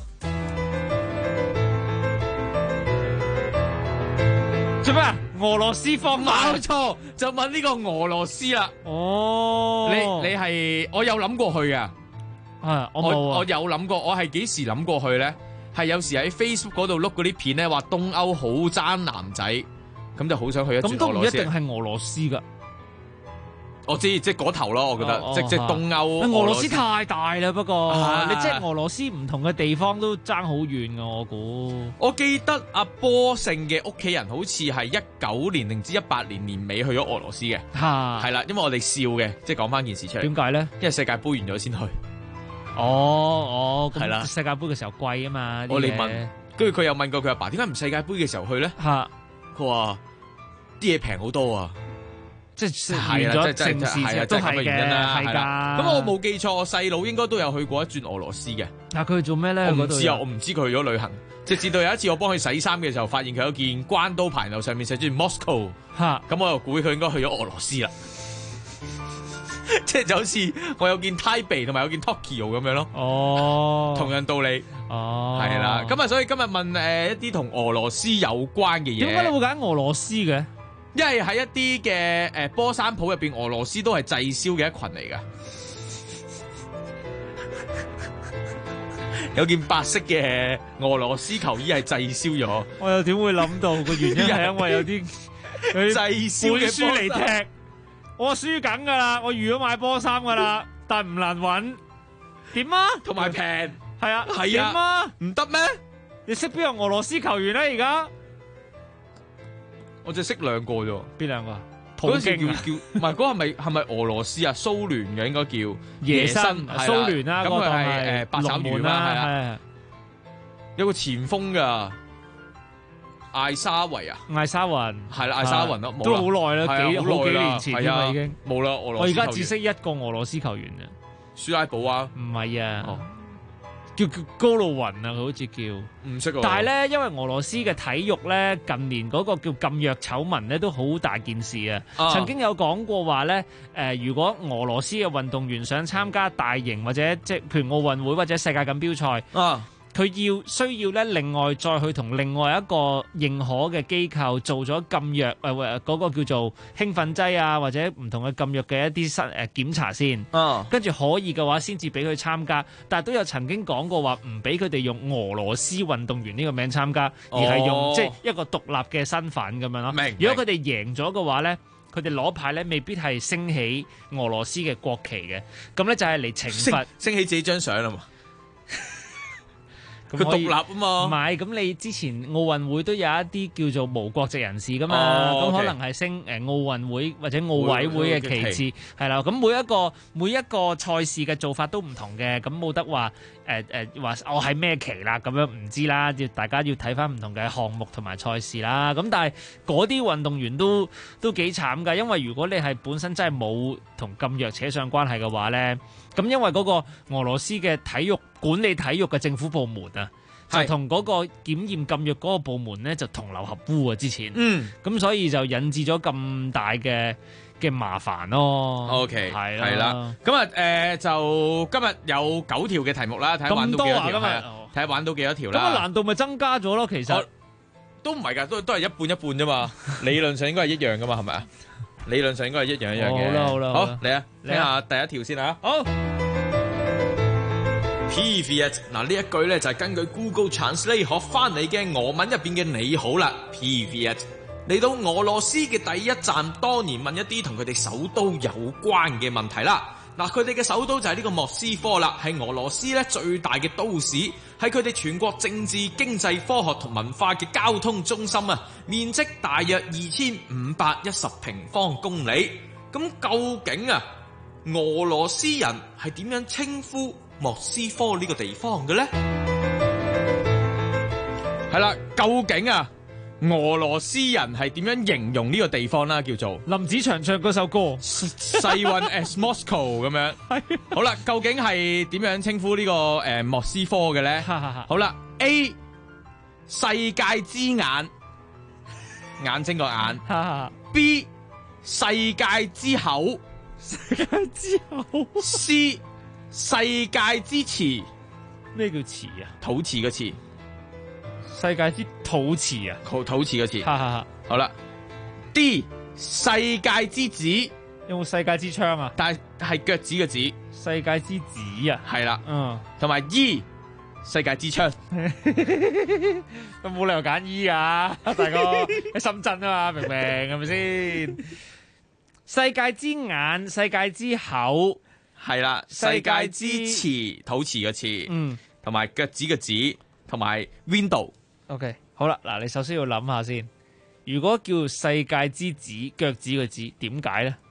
做咩啊？俄羅斯方冇錯，就問呢個俄羅斯啦。 哦， 你係我有諗過去㗎，我有諗過，我係幾時諗過去咧？係有時喺 Facebook 嗰度碌嗰啲片咧，話東歐好爭男仔，咁就好想去一轉俄羅斯。 咁都唔一定係俄羅斯㗎。 我知，即係嗰頭咯，我覺得，即係東歐。 俄羅斯太大啦，不過你即係俄羅斯唔同嘅地方都爭好遠㗎，我估。 我記得阿波勝嘅屋企人好似係19年定唔知18年年尾去咗俄羅斯嘅，係啦，因為我哋笑嘅，即係講翻件事出嚟。 點解咧？ 因為世界盃完咗先去。 係啦，世界盃嘅時候貴啊嘛。 我哋問，跟住佢又問過佢阿爸，點解唔世界盃嘅時候去咧？佢話啲嘢平好多啊。 即係完咗城市都係嘅原因啦，係㗎。 咁我冇記錯，我細佬應該都有去過一轉俄羅斯嘅。 但佢做咩咧？ 我唔知啊，我唔知佢去咗旅行。直至到有一次我幫佢洗衫嘅時候，發現佢有件關刀牌樓上面寫住 Moscow。咁我又估佢應該去咗俄羅斯啦。即係就好似我有件 Taipei 同埋有件 Tokyo 咁樣咯。同樣道理。係啦。咁啊，所以今日問一啲同俄羅斯有關嘅嘢。 點解你會揀俄羅斯嘅？ 因為喺一啲嘅波衫鋪入邊，俄羅斯都係滯銷嘅一群嚟噶。有件白色嘅俄羅斯球衣係滯銷咗。 我又點會諗到個原因係因為有啲滯銷嘅輸嚟踢，我輸緊噶啦，我預咗買波衫噶啦，但係唔難揾。點啊？ 同埋平。 係啊。 係點啊？ 唔得咩？ 你識邊個俄羅斯球員咧？而家？ 我就識兩個啫。 邊兩個？ 嗰時叫唔係嗰個係咪俄羅斯啊？蘇聯嘅應該叫耶辛，蘇聯啦。 咁佢係八爪魚啦，係啊。有個前鋒噶艾沙維啊， 艾沙雲係啦，艾沙雲咯， 都好耐啦，好幾年前啦已經冇啦。俄羅斯我而家只識一個俄羅斯球員啊， 舒拉寶啊， 唔係啊。叫高路雲啊，佢好似叫唔識。 但係咧，因為俄羅斯嘅體育咧，近年嗰個叫禁藥醜聞咧，都好大件事啊。曾經有講過話咧，如果俄羅斯嘅運動員想參加大型或者即係譬如奧運會或者世界錦標賽，佢需要咧另外再去同另外一個認可嘅機構做咗禁藥嗰個叫做興奮劑啊，或者唔同嘅禁藥嘅一啲檢查先，跟住可以嘅話先至俾佢參加。但係都有曾經講過話唔俾佢哋用俄羅斯運動員呢個名參加，而係用即係一個獨立嘅身份咁樣咯。如果佢哋贏咗嘅話咧，佢哋攞牌咧未必係升起俄羅斯嘅國旗嘅，咁咧就係嚟懲罰升起自己張相啦嘛。佢獨立啊嘛， 唔係咁你之前奧運會都有一啲叫做無國籍人士噶嘛，咁可能係升奧運會或者奧委會嘅旗幟係啦，咁每一個賽事嘅做法都唔同嘅，咁冇得話話我係咩旗啦，咁樣唔知啦，大家要睇翻唔同嘅項目同埋賽事啦，咁但係嗰啲運動員都幾慘㗎，因為如果你係本身真係冇同禁藥扯上關係嘅話咧，咁因為嗰個俄羅斯嘅管理體育嘅政府部門啊，就同嗰個檢驗禁藥嗰個部門咧就同流合污啊！之前，咁所以就引致咗咁大嘅麻煩咯。 OK， 係啦，咁啊就今日有9條嘅題目啦，睇下玩到幾多條，睇下玩到幾多條啦。 咁難度咪增加咗咯？其實都唔係㗎，都係一半一半啫嘛。理論上應該係一樣㗎嘛，係咪啊？理論上應該係一樣嘅。 好啦， 好嚟啊，聽下第一條先啊。 好。 Привет 嗱，呢一句咧就係根據 Google Translate 學翻嚟嘅俄文入邊嘅你好啦。Привет 嚟到俄羅斯嘅第一站，當然問一啲同佢哋首都有關嘅問題啦。嗱，佢哋嘅首都就係呢個莫斯科啦，係俄羅斯咧最大嘅都市，係佢哋全國政治、經濟、科學同文化嘅交通中心啊，面積大約2510平方公里。咁究竟啊，俄羅斯人係點樣稱呼莫斯科呢個地方嘅咧？係啦，究竟啊， 俄羅斯人係點樣形容呢個地方啦？叫做林子祥唱嗰首歌《 細運 as Moscow》咁樣。好啦，究竟係點樣稱呼呢個莫斯科嘅咧？好啦 ，A 世界之眼，眼睛個眼；B 世界之口， 世界之口 ；C 世界之池， 咩叫池啊？ 土池嘅池。 世界之土池啊， 土池嘅池。好啦 ，D 世界之子， 有冇世界之窗啊？ 但係腳趾嘅趾。 世界之子啊， 係啦，同埋 E 世界之窗， 都冇理由揀 E 啊，大哥喺深圳啊嘛，明唔明係咪先？世界之眼，世界之口， 係啦，世界之池，土池嘅池，同埋腳趾嘅趾，同埋 window。OK， 好啦，嗱，你首先要諗下先，如果叫世界之子，腳趾嘅趾，點解咧？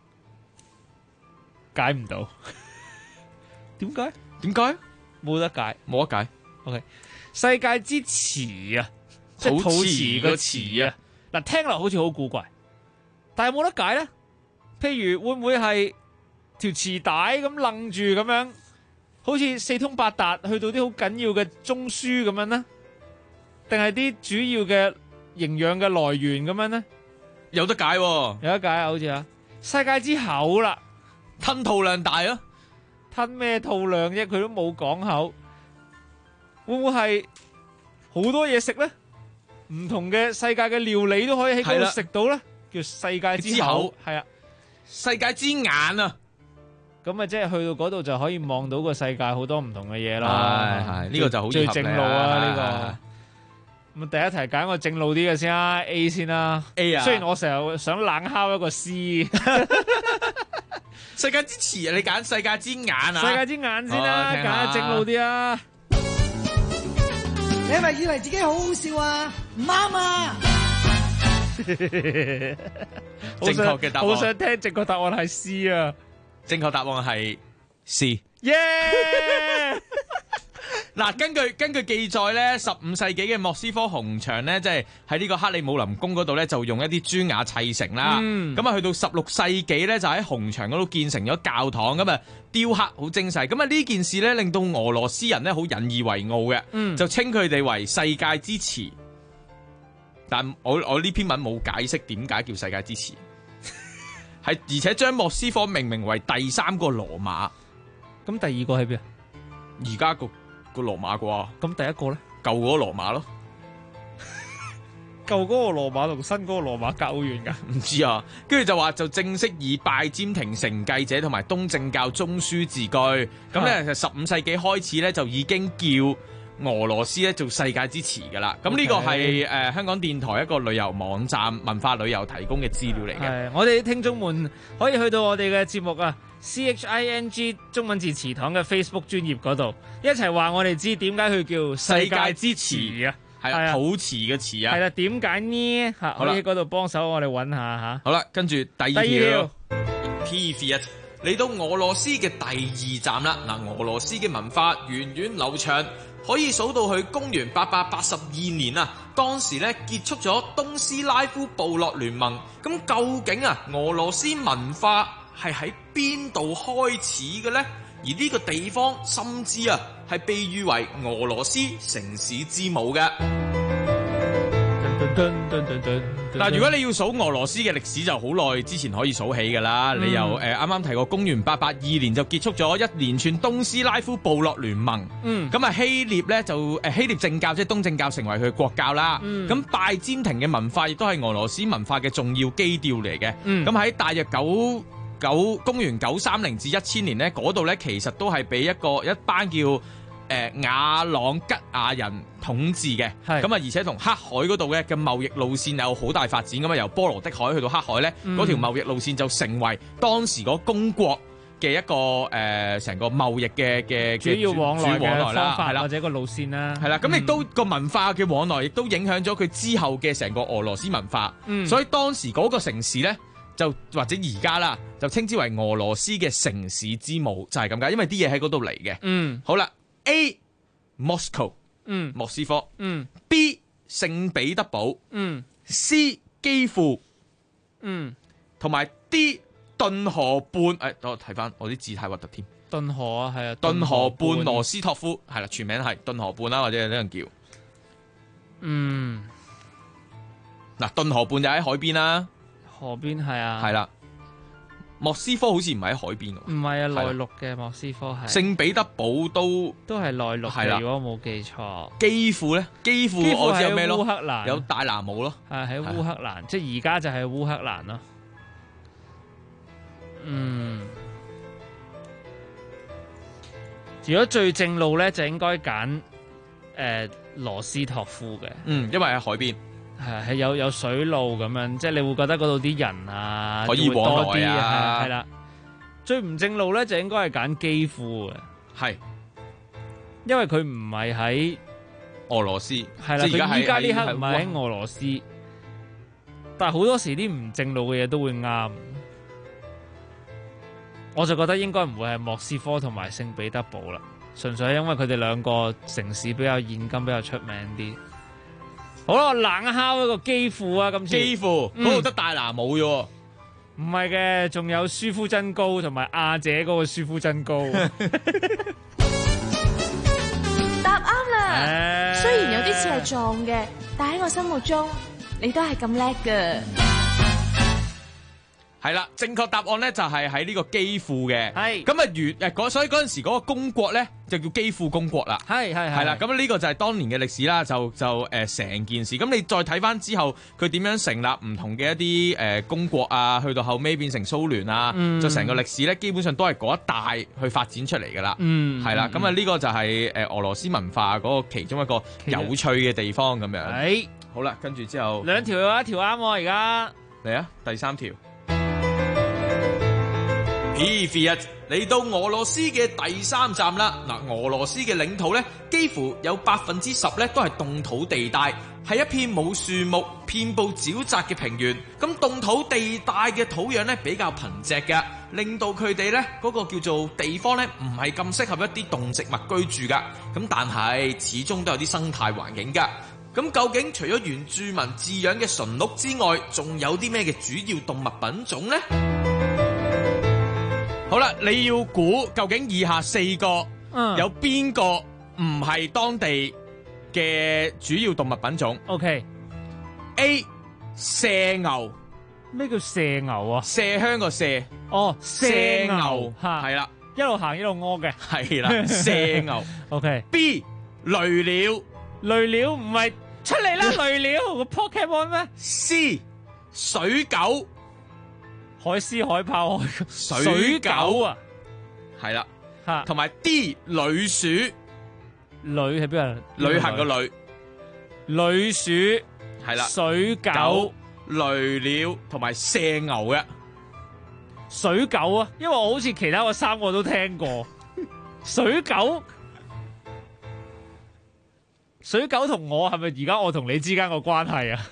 解唔到，點解？ 點解？ 冇得解， 冇得解。 OK， 世界之池啊，即係土池個池啊，嗱，聽落好似好古怪，但係冇得解咧。譬如會唔會係條臍帶咁楞住咁樣，好似四通八達去到啲好緊要嘅中樞咁樣呢？定係啲主要嘅營養嘅來源咁樣呢？ 有得解喎， 有得解啊！好似啊，世界之口啦， 吞吐量大啊！ 吞咩吐量啫？佢都冇講口，會唔會係好多嘢食咧？唔同嘅世界嘅料理都可以喺嗰度食到咧，叫世界之口，係啊， 世界之眼啊！ 咁啊，即係去到嗰度就可以望到個世界好多唔同嘅嘢啦。 係呢個就好最正路啊！呢個咁第一題揀個正路啲嘅先啦 ，A 先啦。 A 啊， 雖然我成日想冷敲一個 C。 世界之池啊，你揀世界之眼啊？ 世界之眼先啦，揀下正路啲啊！ 你係咪以為自己好好笑啊？唔啱啊！ 正確嘅答案， 好想聽正確答案係 C 啊！ 正確答案係 C。 耶！ 嗱，根據記載咧，15世紀嘅莫斯科紅牆咧，即係喺呢個克里姆林宮嗰度咧，就用一啲磚瓦砌成啦。咁啊，去到16世紀咧，就喺紅牆嗰度建成咗教堂，咁啊雕刻好精細。咁啊呢件事咧，令到俄羅斯人咧好引以為傲嘅，就稱佢哋為世界之池。但我呢篇文冇解釋點解叫世界之池，係而且將莫斯科命名為第3個羅馬。 咁第二個喺邊啊？ 而家個羅馬啩？ 咁第一個咧？ 舊嗰個羅馬咯。 舊嗰個羅馬同新嗰個羅馬隔好遠噶？ 唔知啊。跟住就話就正式以拜占庭承繼者同埋東正教宗書自居。咁咧15世紀開始咧就已經叫俄羅斯咧做世界之池噶啦。咁呢個係香港電台一個旅遊網站文化旅遊提供嘅資料嚟嘅。 係我哋啲聽眾們可以去到我哋嘅節目啊。CHING 中文字祠堂嘅 Facebook 專頁嗰度，一齊話我哋知點解佢叫世界之池啊？ 係啊，土池嘅池啊。 係啦，點解呢？吓，可以喺嗰度幫手我哋揾下吓。 好啦，跟住第二條 P1 嚟到俄羅斯嘅第2站啦。嗱，俄羅斯嘅文化源遠流長，可以數到去公元882年啊。當時咧結束咗東斯拉夫部落聯盟。咁究竟啊，俄羅斯文化係喺邊度開始嘅呢？而呢個地方甚至啊係被譽為俄羅斯城市之母嘅。嗱，如果你要數俄羅斯嘅歷史，就好耐之前可以數起㗎啦。你由啱啱提過公元882年就結束咗一連串東斯拉夫部落聯盟。咁啊希臘咧就希臘正教即係東正教成為佢嘅國教啦。咁拜占庭嘅文化亦都係俄羅斯文化嘅重要基調嚟嘅。咁喺大約公元930至1000年咧，嗰度咧其實都係俾一班叫雅朗吉亞人統治嘅。咁啊，而且同黑海嗰度嘅貿易路線有好大發展。咁啊，由波羅的海去到黑海咧，嗰條貿易路線就成為當時嗰公國嘅一個成個貿易嘅主要往來嘅方法， 係啦， 或者個路線啦。 係啦，咁亦都個文化嘅往來，亦都影響咗佢之後嘅成個俄羅斯文化。所以當時嗰個城市咧，就或者而家啦，就稱之為俄羅斯嘅城市之母，就係咁解，因為啲嘢喺嗰度嚟嘅。好啦 ，A Moscow，莫斯科，B 聖彼得堡，C 基輔，同埋 D 頓河畔。等我睇翻，我啲字太核突添。 頓河啊，係啊， 頓河畔羅斯托夫係啦，全名係頓河畔啦，或者呢樣叫。嗱，頓河畔就喺海邊啦。 河邊係啊。 係啦。莫斯科好似唔係喺海邊喎。 唔係啊，內陸嘅莫斯科係。 聖彼得堡都係內陸嘅，如果冇記錯。 基輔咧，基輔我知有咩咯？ 烏克蘭有大拿姆咯。 係喺烏克蘭，即係而家就係烏克蘭咯。如果最正路咧，就應該揀羅斯托夫嘅。 因為喺海邊。 係有水路咁樣，即係你會覺得嗰度啲人啊可以往來啊， 係啦。最唔正路咧就應該係揀基輔嘅， 係， 因為佢唔係喺俄羅斯， 係啦，佢依家呢刻唔係喺俄羅斯，但係好多時啲唔正路嘅嘢都會啱。我就覺得應該唔會係莫斯科同埋聖彼得堡啦，純粹係因為佢哋兩個城市比較現今比較出名啲。好啦，冷敲一個基輔啊，今次基輔嗰度得大拿姆啫， 唔係嘅，仲有舒夫真高同埋亞姐嗰個舒夫真高。 答啱啦，雖然有啲似係撞嘅，但喺我心目中，你都係咁叻㗎。 係啦，正確答案咧就係喺呢個基輔嘅。 係咁啊，所以嗰陣時嗰個公國咧就叫基輔公國啦。 係啦，咁呢個就係當年嘅歷史啦。就成件事。咁你再睇翻之後，佢點樣成立唔同嘅一啲公國啊？去到後尾變成蘇聯啊，就成個歷史咧，基本上都係嗰一帶去發展出嚟噶啦。係啦，咁啊呢個就係俄羅斯文化嗰個其中一個有趣嘅地方咁樣。 係好啦，跟住之後兩條有一條啱喎，而家嚟啊，第三條。P-Fiat 嚟到俄羅斯嘅第3站啦。嗱，俄羅斯嘅領土咧，幾乎有10%咧都係凍土地帶，係一片冇樹木、遍佈沼澤嘅平原。咁凍土地帶嘅土壤咧比較貧瘠嘅，令到佢哋咧嗰個叫做地方咧唔係咁適合一啲動植物居住噶。咁但係始終都有啲生態環境噶。咁究竟除咗原住民飼養嘅馴鹿之外，仲有啲咩嘅主要動物品種呢？好啦，你要估究竟以下4個有邊個唔係當地嘅主要動物品種 ？OK，A 麝牛。 咩叫麝牛啊？ 麝香個麝。 哦，麝牛係啦， 一路行一路屙嘅。 係啦，麝牛。 OK。B 騾鳥。 騾鳥唔係出嚟啦，騾鳥個 Pokemon 咩 ？C 水狗。 海獅、海豹、 水狗啊，係啦，同埋 D 旅鼠， 旅喺邊啊？ 旅行嘅旅， 旅鼠係啦， 水狗、 騾鳥同埋麝牛嘅水狗啊，因為我好似其他嗰3個都聽過。水狗同我係咪而家我同你之間個關係啊？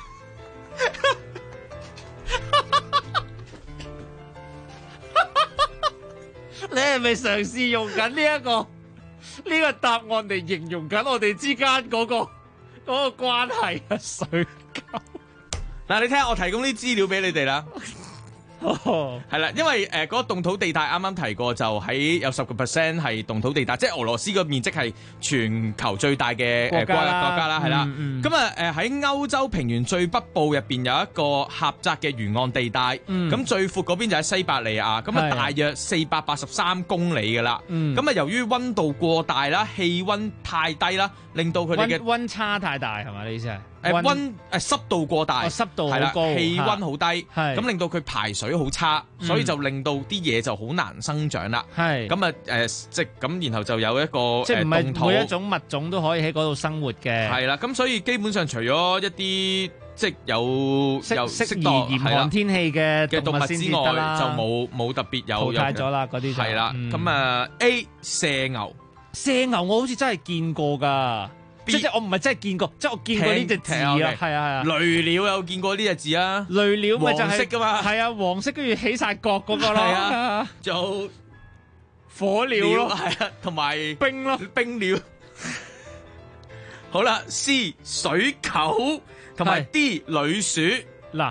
你係咪嘗試用緊呢個答案嚟形容緊我哋之間嗰個關係啊？水狗嗱，你睇下我提供啲資料俾你哋啦。係啦，因為嗰個凍土地帶啱啱提過，就喺有10% 係凍土地帶，即係俄羅斯個面積係全球最大嘅國家啦，係啦。咁啊喺歐洲平原最北部入邊有一個狹窄嘅沿岸地帶，咁最闊嗰邊就喺西伯利亞，咁啊大約483公里噶啦。咁啊由於溫度過大啦，氣溫太低啦，令到佢哋嘅溫差太大係嘛？你意思係？ 濕度過大， 濕度好高， 氣溫好低，咁令到佢排水好差，所以就令到啲嘢就好難生長啦。咁啊即係咁，然後就有一個即係唔係每一種物種都可以喺嗰度生活嘅。 係啦，咁所以基本上除咗一啲即係有適宜嚴寒天氣嘅動物之外， 就冇特別有淘汰咗啦。嗰啲係啦。咁啊 A 麝牛我好似真係見過㗎。即係我唔係真係見過，即係我見過呢隻字啊，係啊。 騾鳥有見過呢隻字啊？ 騾鳥咪就係黃色噶嘛？ 係啊，黃色跟住起晒角嗰個咯。係啊， 做火鳥咯， 係啊，同埋冰咯， 冰鳥。 好啦 ，C 水狗同埋 D 女鼠。 嗱，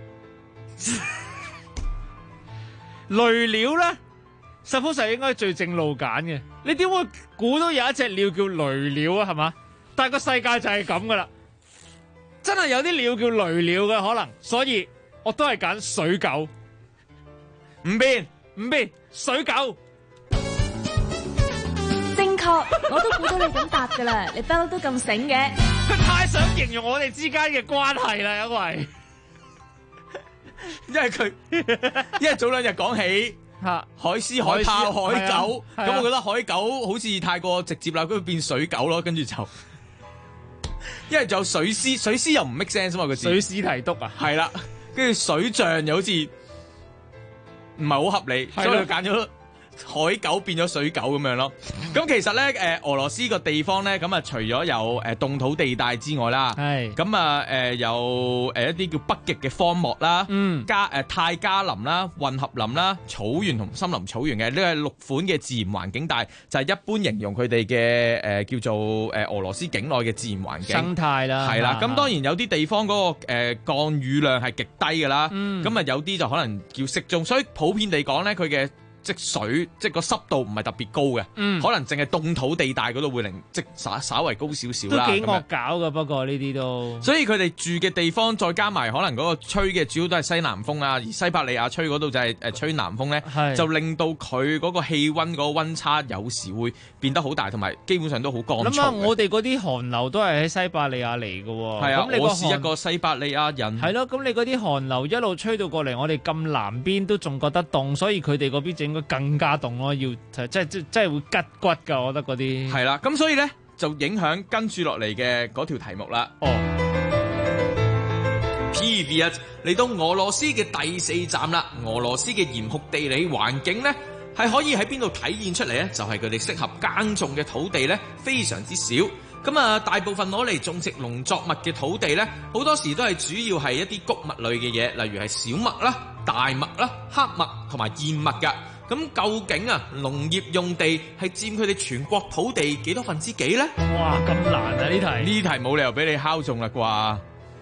騾鳥咧，suppose 應該最正路揀嘅。你點會估到有一隻鳥叫騾鳥啊？係嘛？但係個世界就係咁噶啦，真係有啲鳥叫騾鳥嘅可能，所以我都係揀水狗。唔變，水狗。 正確，我都估到你咁答噶啦，你不嬲都咁醒嘅。 佢太想形容我哋之間嘅關係啦， 因為早兩日講起海獅、海豹、海狗，咁我覺得海狗好似太過直接啦，咁變水狗咯，跟住就，因為仲有水獅，水獅又唔 make sense 嘛個字， 水獅提督啊， 係啦，跟住水象又好似唔係好合理，所以佢揀咗海狗變咗水狗咁樣咯。咁其實咧，俄羅斯個地方咧，咁啊除咗有凍土地帶之外啦，咁啊有一啲叫北極嘅荒漠啦，泰加林啦、混合林啦、草原同森林草原嘅，呢個係6款嘅自然環境帶，就係一般形容佢哋嘅叫做俄羅斯境內嘅自然環境生態啦， 係啦。咁當然有啲地方嗰個降雨量係極低㗎啦，咁啊有啲就可能叫適中，所以普遍地講咧，佢嘅積水即係個濕度唔係特別高嘅，可能淨係凍土地帶嗰度會令即稍為高少少啦。 都幾惡搞㗎，不過呢啲都。 所以佢哋住嘅地方再加埋可能嗰個吹嘅主要都係西南風啊，而西伯利亞吹嗰度就係吹南風咧，就令到佢嗰個氣温嗰個温差有時會變得好大，同埋基本上都好乾燥。諗下我哋嗰啲寒流都係喺西伯利亞嚟嘅喎。 係啊，我是一個西伯利亞人。 係咯，咁你嗰啲寒流一路吹到過嚟，我哋咁南邊都仲覺得凍，所以佢哋嗰邊就應該更加凍咯，要即係會吉骨㗎，我覺得嗰啲係啦，咁所以咧就影響跟住落嚟嘅嗰條題目啦。P.V. 嚟到俄羅斯嘅第4站啦，俄羅斯嘅嚴酷地理環境咧係可以喺邊度體現出嚟咧？就係佢哋適合耕種嘅土地咧非常之少。咁啊，大部分攞嚟種植農作物嘅土地咧，好多時都係主要係一啲穀物類嘅嘢，例如係小麥啦、大麥啦、黑麥同埋燕麥㗎。咁究竟啊，農業用地係佔佢哋全國土地幾多分之幾咧？ 哇，咁難啊！呢題冇理由俾你敲中啦啩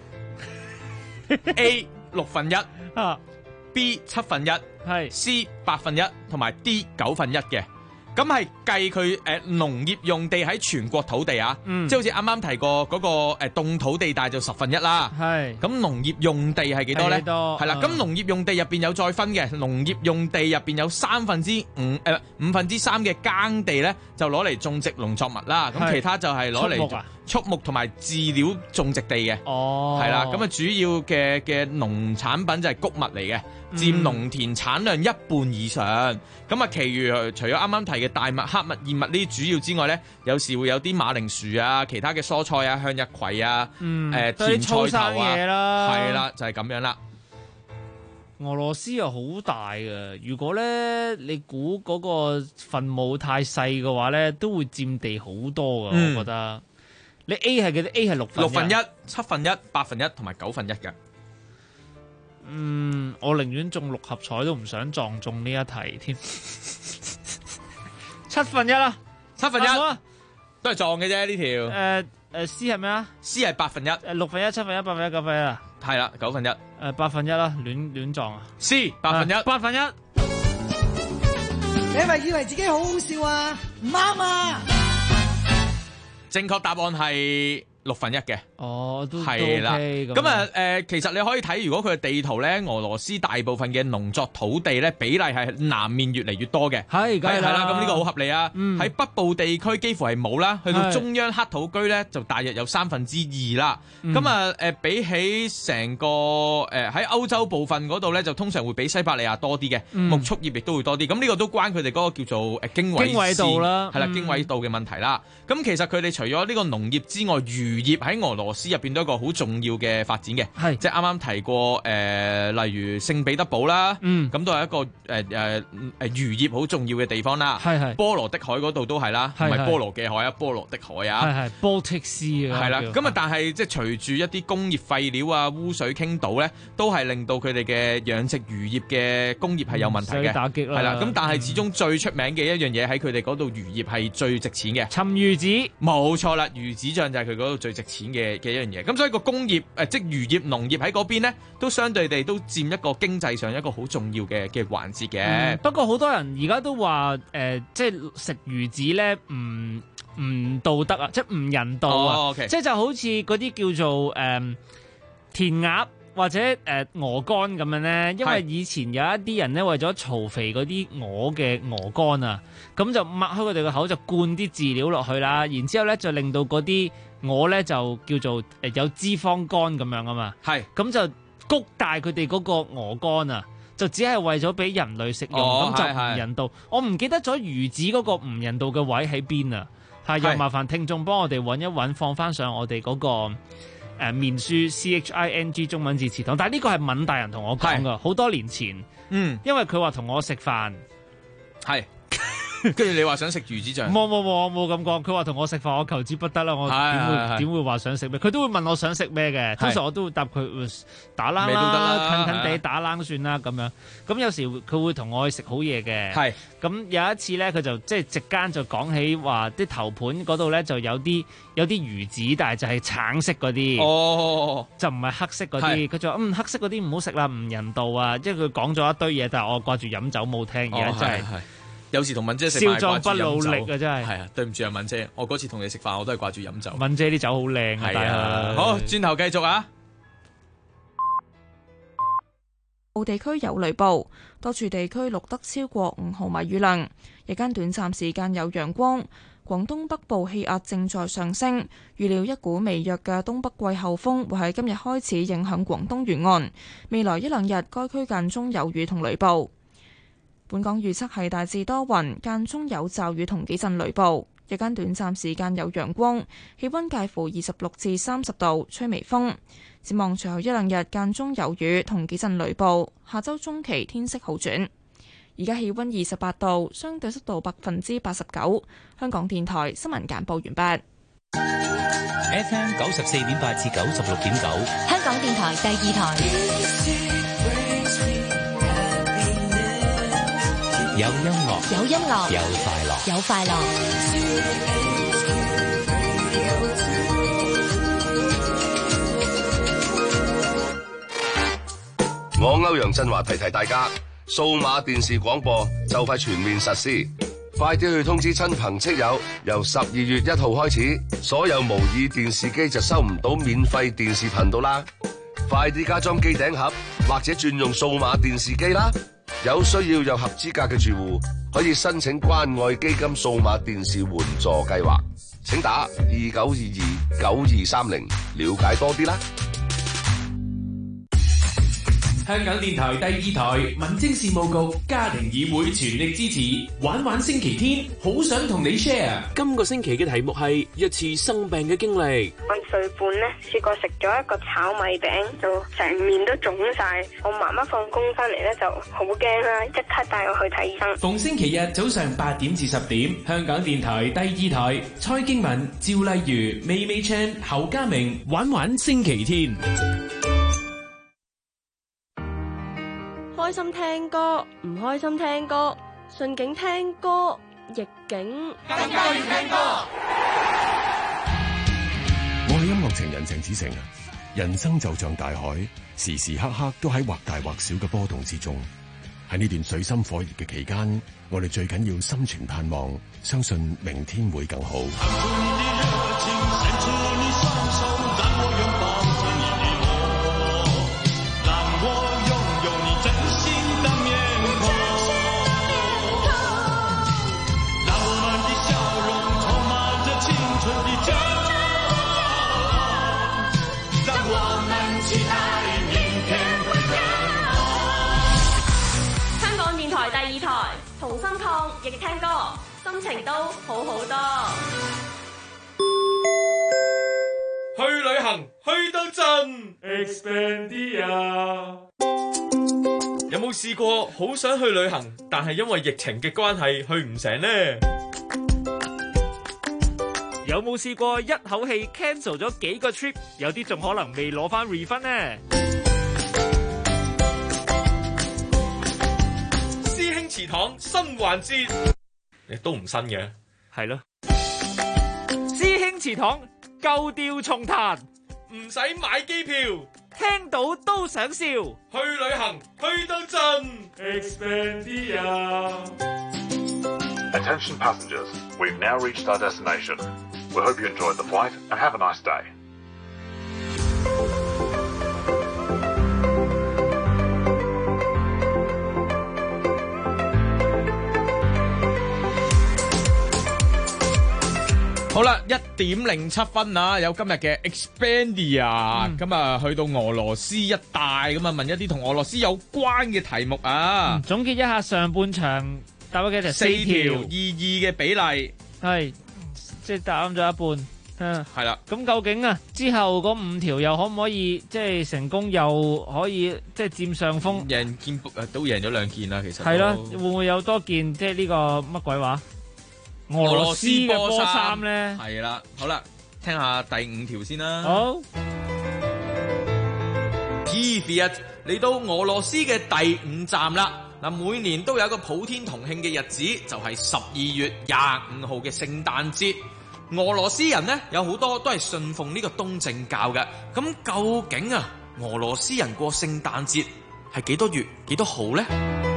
？A 1/6啊，B 1/7，係 C 1/8同埋 D 9/1嘅。咁係計佢農業用地喺全國土地啊，即係好似啱啱提過嗰個凍土地帶就1/10啦。係咁農業用地係幾多咧？係啦，咁農業用地入邊有再分嘅，農業用地入邊有5/3嘅耕地咧，就攞嚟種植農作物啦。咁其他就係攞嚟畜牧同埋飼料種植地嘅。係啦，咁啊主要嘅農產品就係穀物嚟嘅，佔農田產量1半以上。咁啊，其餘除咗啱啱提嘅大麥、黑麥、燕麥呢啲主要之外咧，有時會有啲馬鈴薯啊、其他嘅蔬菜啊、向日葵啊、甜菜頭啊，係啦，就係咁樣啦。 俄羅斯又好大嘅，如果咧你估嗰個分母太細嘅話咧，都會佔地好多㗎。我覺得你 A 係幾多？A 係6/1、 7/1、8/1同埋9/1嘅。 我寧願中6合彩都唔想撞中呢一題添。7/1啦，7/1 都係撞嘅啫呢條。 C 係咩啊 ？C 係8/1。 6/1、7/1、8/1、9/1啊。 係啦，9/1。 8/1啦，亂撞啊。 C 8/1。 8/1。 你係咪以為自己好好笑啊？唔啱啊！ 正確答案係6/1嘅。 都係啦。咁啊 ， 其實你可以睇，如果佢嘅地圖咧，俄羅斯大部分嘅農作土地咧比例係南面越嚟越多嘅。係啦，咁呢個好合理啊。喺北部地區幾乎係冇啦，去到中央黑土區咧就大約有2/3啦。咁啊比起成個喺歐洲部分嗰度咧，就通常會比西伯利亞多啲嘅，牧畜業亦都會多啲。咁呢個都關佢哋嗰個叫做經緯度啦，係啦，經緯度嘅問題啦。咁其實佢哋除咗呢個農業之外，漁業喺俄羅羅斯入邊都係一個好重要嘅發展嘅， 係即係啱啱提過例如聖彼得堡啦，咁都係一個漁業好重要嘅地方啦， 係波羅的海嗰度都係啦，唔係波羅嘅海啊，波羅的海啊， 係 Baltic Sea 啊， 係啦，咁啊但係即係隨住一啲工業廢料啊、污水傾倒咧，都係令到佢哋嘅養殖漁業嘅工業係有問題嘅， 打擊啦， 係啦，咁但係始終最出名嘅一樣嘢喺佢哋嗰度漁業係最值錢嘅， 沉魚子， 冇錯啦，魚子醬就係佢嗰度最值錢嘅一樣嘢。咁所以個工業即係漁業、農業喺嗰邊咧，都相對地都佔一個經濟上一個好重要嘅環節嘅。 不過好多人而家都話即係食魚子咧唔道德啊，即係唔人道啊，即係就好似嗰啲叫做田鴨或者鵝肝咁樣咧，因為以前有一啲人咧為咗嘈肥嗰啲鵝嘅鵝肝啊，咁就擘開佢哋個口就灌啲飼料落去啦，然之後咧就令到嗰啲鵝咧就叫做有脂肪肝咁樣啊嘛，咁就谷大佢哋嗰個鵝肝啊，就只係為咗俾人類食用，咁就唔人道。我唔記得咗魚子嗰個唔人道嘅位喺邊啊，又麻煩聽眾幫我哋揾一揾，放翻上我哋嗰個面書 CHING 中文字詞堂。但係呢個係敏大人同我講噶，好多年前，因為佢話同我食飯， 係。跟住你話想食魚子醬？ 冇咁講。佢話同我食飯，我求之不得啦。我點會話想食咩？佢都會問我想食咩嘅。通常我都會答佢打冷啦，近地打冷算啦咁樣。咁有時佢會同我去食好嘢嘅。咁有一次咧，佢就即係席間就講起話啲頭盤嗰度咧就有啲魚子，但係就係橙色嗰啲。就唔係黑色嗰啲。佢就話黑色嗰啲唔好食啦，唔人道啊！即係佢講咗一堆嘢，但係我掛住飲酒冇聽，而家真係。 有時同敏姐食飯少壯不努力啊！真係係啊，對唔住啊，敏姐，我嗰次同你食飯，我都係掛住飲酒。 敏姐啲酒好靚啊，但係好，轉頭繼續啊！ 澳地區有雷暴，多處地區錄得超過5毫米雨量，日間短暫時間有陽光。廣東北部氣壓正在上升，預料一股微弱嘅東北季候風會喺今日開始影響廣東沿岸，未來1-2日該區間中有雨同雷暴。本港預測係大致多雲，間中有驟雨同幾陣雷暴，日間短暫時間有陽光，氣溫介乎26至30度，吹微風。展望隨後1-2日間中有雨同幾陣雷暴，下周中期天色好轉。而家氣溫28度，相對濕度89%。香港電台新聞簡報完畢。 FM 94.8至96.9， 香港電台第2台。 有音樂， 有音樂， 有快樂， 有快樂。 我歐陽振華提大家，數碼電視廣播就快全面實施，快啲去通知親朋戚友。由12月1號開始，所有模擬電視機就收唔到免費電視頻道啦。快啲加裝機頂盒或者轉用數碼電視機啦。有需要又合資格嘅住戶可以申請關愛基金數碼電視援助計劃，請打29229230了解多啲啦。 香港電台第2台民政事務局家庭議會全力支持玩玩星期天，好想同你 share。今個星期嘅題目係一次生病嘅經歷。 我歲半呢，試過食咗一個炒米餅，就成面都腫晒。我媽媽放工翻嚟呢，就好驚啦，即刻帶我去睇醫生。 逢星期日早上8點至10點，香港電台第2台，蔡經文、趙麗如、美美 Chan、侯家明玩玩星期天。 開心聽歌，唔開心聽歌，順境聽歌，逆境更加要聽歌。 我係音樂情人鄭子誠啊！人生就像大海，時時刻刻都喺或大或小嘅波動之中。喺呢段水深火熱嘅期間，我哋最緊要心存盼望，相信明天會更好。 第2台同心抗疫聽歌，心情都好好多。 去旅行去到盡 Expandia。有冇試過好想去旅行，但係因為疫情嘅關係去唔成呢？ 有冇試過一口氣 cancel 咗幾個 trip， 有啲仲可能未攞翻 refund 呢？ 師兄祠堂新環節，亦都唔新嘅， 係咯。師兄祠堂舊調重彈， 唔使買機票， 聽到都想笑。 去旅行去到盡 Expandia。 Attention passengers, we've now reached our destination. We hope you enjoyed the flight and have a nice day. 好啦，1:07啊，有今日嘅 Expandia，咁啊去到俄羅斯一帶，咁啊問一啲同俄羅斯有關嘅題目啊。 總結一下上半場答咗幾條 ？4條2-2嘅比例， 係即係答啱咗一半。 係啦。 咁究竟啊之後嗰5條又可唔可以即係成功，又可以即係佔上風？ 贏件都贏咗2件啦，其實。 係咯，會唔會有多件即係呢個乜鬼話？俄羅斯嘅波衫咧， 係啦，好啦，聽下第5條先啦。 好 Pripyat 嚟到俄羅斯嘅第5站啦。嗱，每年都有一個普天同慶嘅日子，就係12月25號嘅聖誕節。俄羅斯人呢，有好多都係信奉呢個東正教嘅。咁究竟啊，俄羅斯人過聖誕節係幾多月幾多號呢？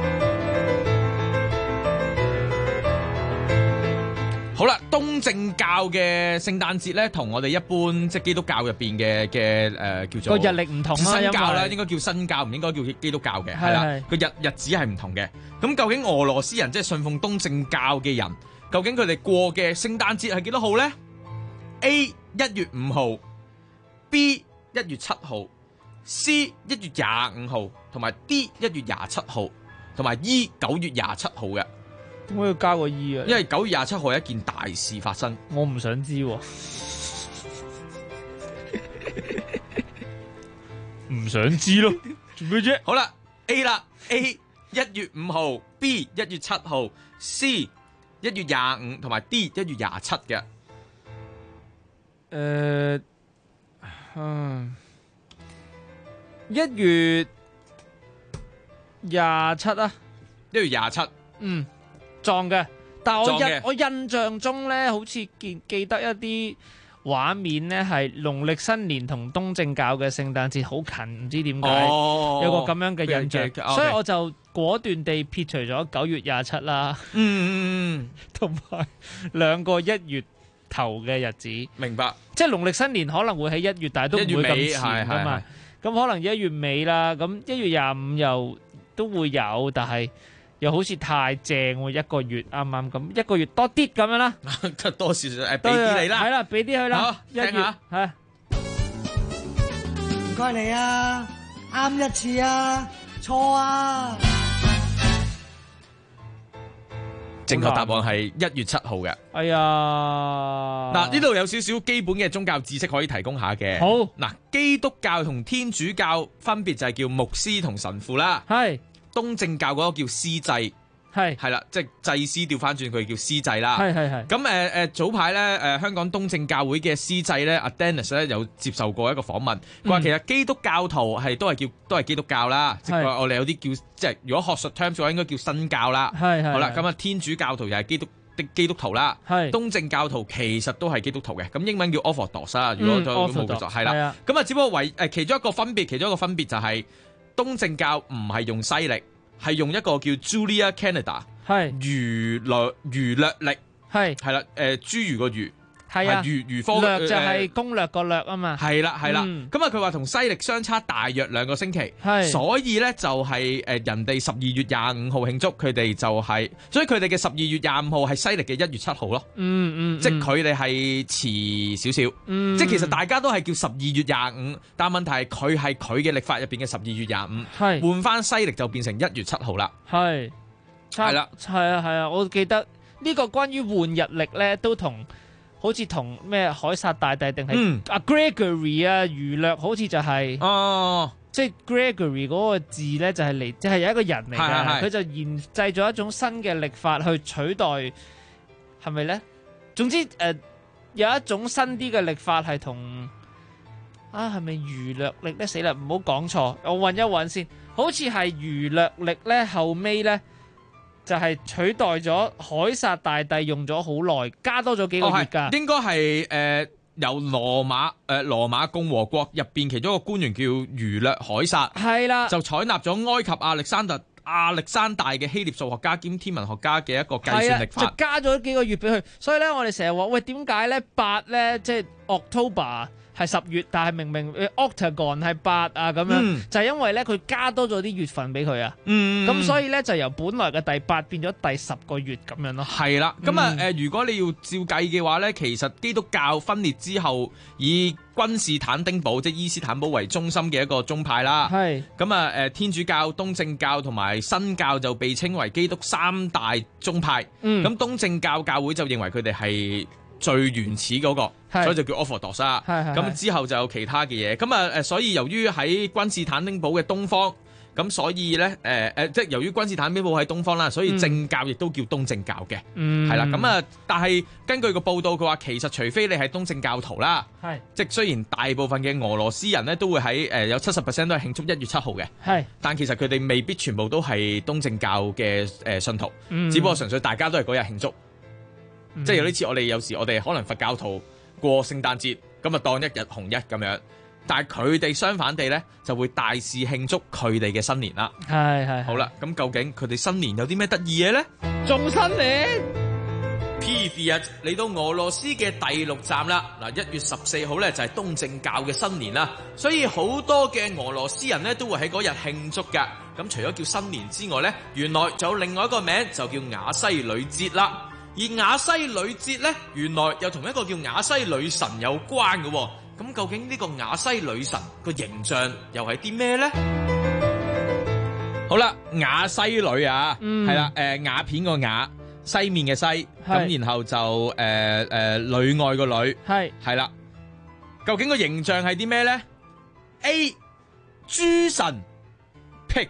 好啦，東正教嘅聖誕節咧，同我哋一般即係基督教入邊嘅叫做個日曆唔同啦， 新教啦，應該叫新教，唔應該叫基督教嘅，係啦，個日子係唔同嘅。咁究竟俄羅斯人即係信奉東正教嘅人，究竟佢哋過嘅聖誕節係幾多號咧 ？A 1月5號 ，B 1月7號 ，C 1月25號，同埋 D 1月27號，同埋 E 9月27號嘅。 點解要加個 E 啊？ 因為9月27號係一件大事發生。 我唔想知喎，唔想知咯，做咩啫？ 好啦 ，A 啦 ，A 1月5號 ，B 1月7號 ，C 1月25同埋 D 1月27嘅。 1月27啊 ，1月27， 撞嘅，但係我印象中咧，好似記得一啲畫面咧，係農曆新年同東正教嘅聖誕節好近，唔知點解有個咁樣嘅印象，所以我就果斷地撇除咗9月27啦。同埋2個1月頭嘅日子。 明白。 即係農曆新年可能會喺1月，但係都唔會咁前噶嘛。咁可能1月尾啦，咁1月25又都會有，但係又好似太正喎，1個月啱啱咁，1個月多啲咁樣啦， 多少俾啲你啦， 係啦，俾啲佢啦。 好，聽下係。 唔該你啊，啱一次啊，錯啊。 正確答案係1月7號嘅。 哎呀， 嗱，呢度有少少基本嘅宗教知識可以提供下嘅。 好， 嗱，基督教同天主教分別就係叫牧師同神父啦。 係。 東正教嗰個叫司祭，係啦，即係祭司調翻轉佢叫司祭啦。 係。 咁早排咧香港東正教會嘅司祭咧，阿 Dennis 咧有接受過一個訪問，佢話其實基督教徒都係基督教啦，即係我哋有啲叫即係如果學術 terms 嘅話應該叫新教啦。 係。 好啦，咁啊天主教徒又係基督徒啦。係。東正教徒其實都係基督徒嘅，咁英文叫 Orthodox 啦。如果都冇記錯，係啦。咁啊，只不過其中一個分別就係。東正教唔係用西曆，係用一個叫 Julia Canada， 儒略曆，係啦，侏儒個儒，係啊，儒科略就係攻略個略啊嘛， 係啦，咁啊佢話同西曆相差大約2個星期，所以咧就係人哋12月25號慶祝，佢哋就係，所以佢哋嘅12月25號係西曆嘅1月7號咯，即係佢哋係遲少少，即係其實大家都係叫12月25，但問題係佢嘅曆法入邊嘅12月25，換翻西曆就變成1月7號啦，係啦， 係啊，我記得呢個關於換日曆咧都同好似同咩凱撒大帝定係阿 Gregory 啊，儒略好似就係即係 Gregory 嗰個字咧，就係嚟，即係有一個人嚟嘅，佢就研製咗一種新嘅曆法去取代，係咪咧？總之有一種新啲嘅曆法係同係咪儒略曆咧？死啦，唔好講錯，我揾一揾先。好似係儒略曆咧，後尾咧就係取代咗凱撒大帝用咗好耐，加多咗幾個月㗎。 應該係由羅馬共和國入邊其中一個官員叫儒略凱撒， 係啦， 就採納咗埃及亞歷山大嘅希臘數學家兼天文學家嘅一個計算曆法， 就加咗幾個月俾佢。所以咧，我哋成日話喂，點解咧8咧即係 October 係10月，但係明明 Octagon 係8啊咁樣，就係因為咧佢加多咗啲月份俾佢啊。咁所以咧就由本來嘅第8變咗第10個月咁樣咯。 係啦，咁如果你要照計嘅話咧，其實基督教分裂之後，以君士坦丁堡即係伊斯坦堡為中心嘅一個宗派啦。係咁天主教、東正教同埋新教就被稱為基督3大宗派。咁東正教教會就認為佢哋係最原始嗰個，所以就叫 Orthodox 啦。咁之後就有其他嘅嘢。咁所以由於喺君士坦丁堡嘅東方，咁所以咧即係由於君士坦丁堡喺東方啦，所以正教亦都叫東正教嘅。係啦。咁但係根據個報道，佢話其實除非你係東正教徒啦，即係雖然大部分嘅俄羅斯人咧都會喺有70%都係慶祝1月7號嘅，但其實佢哋未必全部都係東正教嘅信徒，只不過純粹大家都係嗰日慶祝。即係有啲似我哋有時我哋可能佛教徒過聖誕節，咁啊當一日紅一咁樣，但係佢哋相反地咧就會大肆慶祝佢哋嘅新年啦。係好啦，咁究竟佢哋新年有啲咩得意嘢咧？ 仲新年 P4嚟到俄羅斯嘅第6站啦。嗱，1月14號咧就係東正教嘅新年啦，所以好多嘅俄羅斯人咧都會喺嗰日慶祝噶。咁除咗叫新年之外咧，原來仲有另外一個名就叫雅西女節啦。而雅西女節咧，原來又同一個叫雅西女神有關嘅。咁究竟呢個雅西女神個形象又係啲咩咧？好啦，雅西女啊，係啦，瓦片個瓦，西面嘅西，咁然後就女愛個女，係啦。究竟個形象係啲咩咧 ？A 諸神 pick。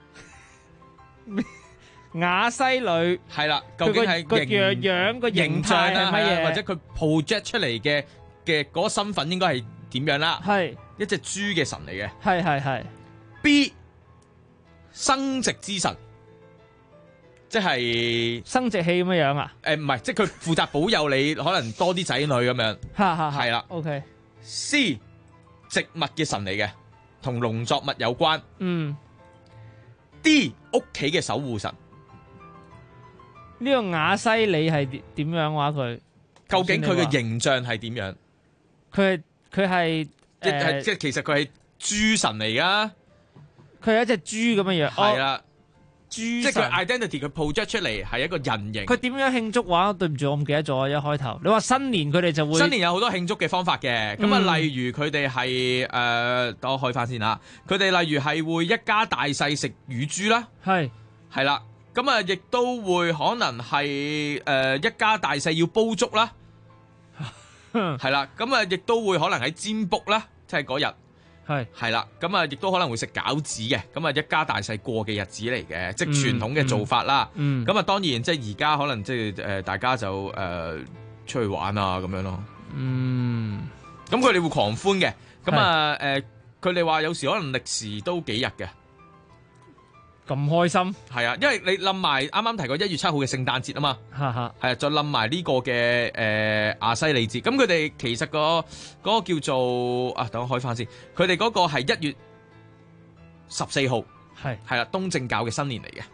雅西女係啦，究竟係個樣個形態係乜嘢， 或者佢 project 出嚟嘅嗰個身份應該係點樣啦？係一隻豬嘅神嚟嘅。係。B 生殖之神，即係生殖器咁樣啊？ 唔係，即係佢負責保佑你可能多啲仔女咁樣。係啦。 OK。 C 植物嘅神嚟嘅，同農作物有關。D 屋企嘅守護神。 呢個雅西里係點樣話佢？究竟佢嘅形象係點樣？ 佢係即係其實佢係豬神嚟噶。 佢係一隻豬咁嘅樣。 係啦， 豬即係佢 identity 佢 project 出嚟係一個人形。 佢點樣慶祝話？對唔住，我唔記得咗。一開頭你話新年佢哋就會新年有好多慶祝嘅方法嘅。咁例如佢哋係等我開翻先啦。佢哋例如係會一家大細食乳豬啦。係啦。咁亦都會可能係一家大細要煲粥啦，係啦。咁亦都會可能喺占卜啦，即係嗰日係啦。咁亦都可能會食餃子嘅。咁一家大細過嘅日子嚟嘅，即係傳統嘅做法啦。咁當然即係而家可能即係大家就出去玩啊咁樣咯。咁佢哋會狂歡嘅。咁佢哋話有時可能歷時都幾日嘅。 咁開心係啊，因為你冧埋啱啱提過1月7號嘅聖誕節啊嘛，係啊，再冧埋呢個嘅亞西里節。咁佢哋其實嗰個叫做等我開翻先，佢哋嗰個係1月14號，係啦，東正教嘅新年嚟嘅，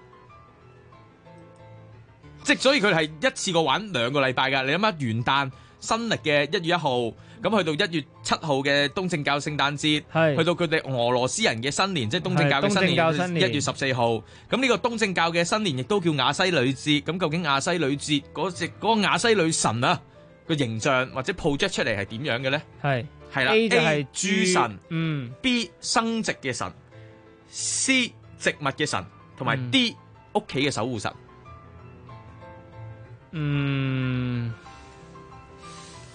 即所以佢係一次過玩2個禮拜㗎。你諗下元旦新歷嘅1月1號。咁去到1月7號嘅東正教聖誕節，去到佢哋俄羅斯人嘅新年，即係東正教嘅新年，1月14號。咁呢個東正教嘅新年亦都叫雅西女節。咁究竟雅西女節嗰個雅西女神啊個形象或者 project 出嚟係點樣嘅咧？係啦 ，A 就係豬神，B 生殖嘅神，C 植物嘅神，同埋 D 屋企嘅守護神。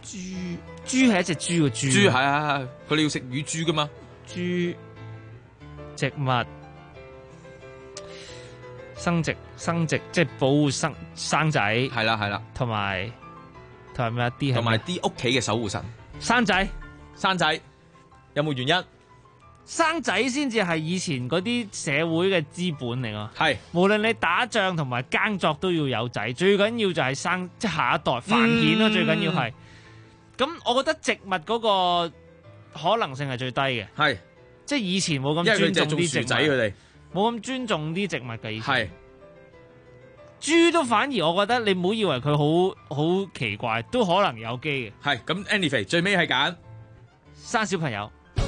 豬係一隻豬嘅豬。 豬係，佢哋要食乳豬噶嘛？ 豬植物生殖即係保護生仔。 係啦， 同埋咩啲？ 同埋啲屋企嘅守護神。 生仔有冇原因？ 生仔先至係以前嗰啲社會嘅資本嚟㗎。 係，無論你打仗同埋耕作都要有仔，最緊要就係生即係下一代繁衍咯。最緊要係咁，我覺得植物嗰個可能性係最低嘅。 係， 即係以前冇咁尊重啲植物， 佢哋冇咁尊重啲植物嘅。以前係豬都反而我覺得你唔好以為佢好奇怪，都可能有機嘅。 係咁 ，anyway 最尾係揀生小朋友。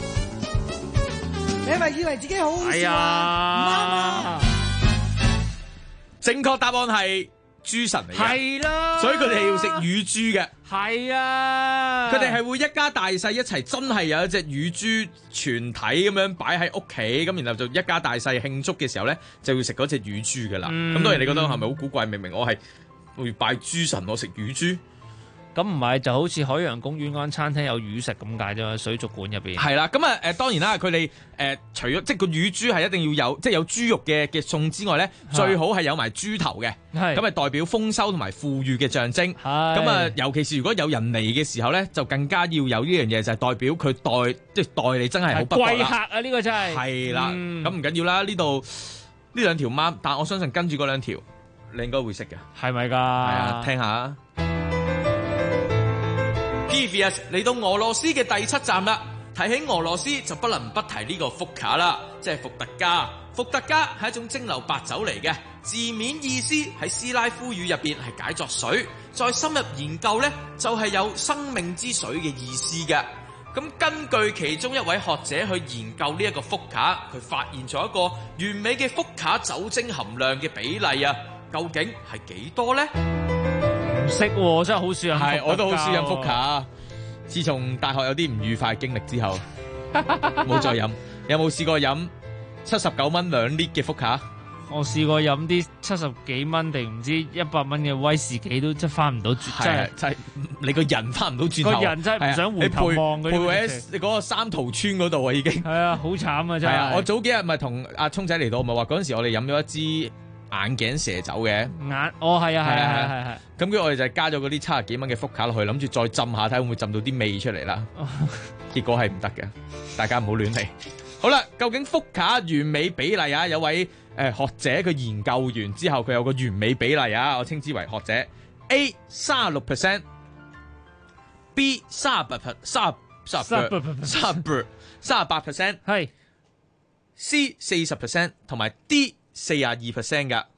你係咪以為自己好好笑啊？唔啱啊！ 正確答案係豬神嚟嘅， 係啦， 所以佢哋係要食乳豬嘅。 係啊， 佢哋係會一家大細一齊，真係有一隻乳豬全體咁樣擺喺屋企，咁然後就一家大細慶祝嘅時候咧，就要食嗰隻乳豬噶啦。咁當然你覺得係咪好古怪？明明我係會拜豬神，我食乳豬。 咁唔係就好似海洋公園嗰間餐廳有魚食咁解啫嘛，水族館入邊。 係啦，咁啊當然啦，佢哋除咗即係個乳豬係一定要有，即係有豬肉嘅餸之外咧，最好係有埋豬頭嘅，咁係代表豐收同埋富裕嘅象徵。咁啊，尤其是如果有人嚟嘅時候咧，就更加要有呢樣嘢，就係代表佢待你真係好不薄啦。 貴客啊，呢個真係。 係啦，咁唔緊要啦，呢度呢兩條貓，但我相信跟住嗰兩條你應該會識嘅， 係咪㗎？係啊，聽下。PVS 嚟到俄羅斯嘅第7站啦，提起俄羅斯就不能不提呢個福卡啦，即係伏特加。伏特加係一種蒸餾白酒嚟嘅，字面意思喺斯拉夫語入邊係解作水，再深入研究呢，就係有生命之水嘅意思嘅。咁根據其中一位學者去研究呢一個福卡，佢發現咗一個完美嘅福卡酒精含量嘅比例啊，究竟係幾多呢？ 唔識喎，真係好少飲。 係，我都好少飲福卡。自從大學有啲唔愉快經歷之後，冇再飲。有冇試過飲79蚊2 lit 嘅福卡？ 我試過飲啲70幾蚊定唔知100蚊嘅威士忌，都真係翻唔到轉。 真係你個人翻唔到轉頭。 個人真係唔想回頭望嗰啲。 陪喺你嗰個三途村嗰度啊，已經。 係啊，好慘啊，真係。 我早幾日咪同阿聰仔嚟到，咪話嗰陣時我哋飲咗一支眼鏡蛇酒嘅。 係啊。 咁跟住我哋就加咗嗰啲70幾蚊嘅福卡落去，諗住再浸下睇會唔會浸到啲味出嚟啦。結果係唔得嘅，大家唔好亂嚟。好啦，究竟福卡完美比例啊？有位學者佢研究完之後，佢有個完美比例啊，我稱之為學者 A 36%， B 38%，係 C 40%，同埋 D 42%噶。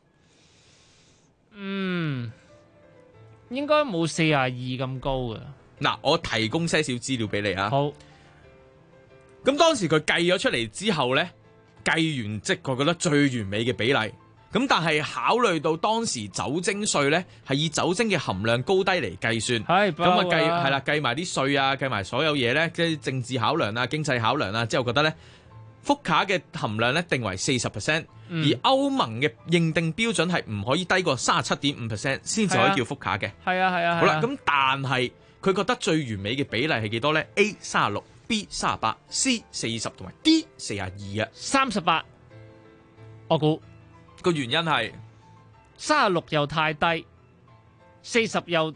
應該冇42咁高嘅。 嗱，我提供些少資料俾你啊。 好。 咁當時佢計咗出嚟之後呢，計完即係佢覺得最完美嘅比例。咁但係考慮到當時酒精稅呢係以酒精嘅含量高低嚟計算，咁啊計埋啲稅啊，計埋所有嘢呢，即係政治考量啊、經濟考量啊，之後覺得呢福卡嘅含量呢定為40%，而歐盟嘅認定標準係唔可以低過37.5% 先至可以叫福卡嘅。 係啊。 好啦，咁但係佢覺得最完美嘅比例係幾多呢？ A 36。B 38、C 40同埋 D 42啊 ，38。我估個原因係 36又太低，40又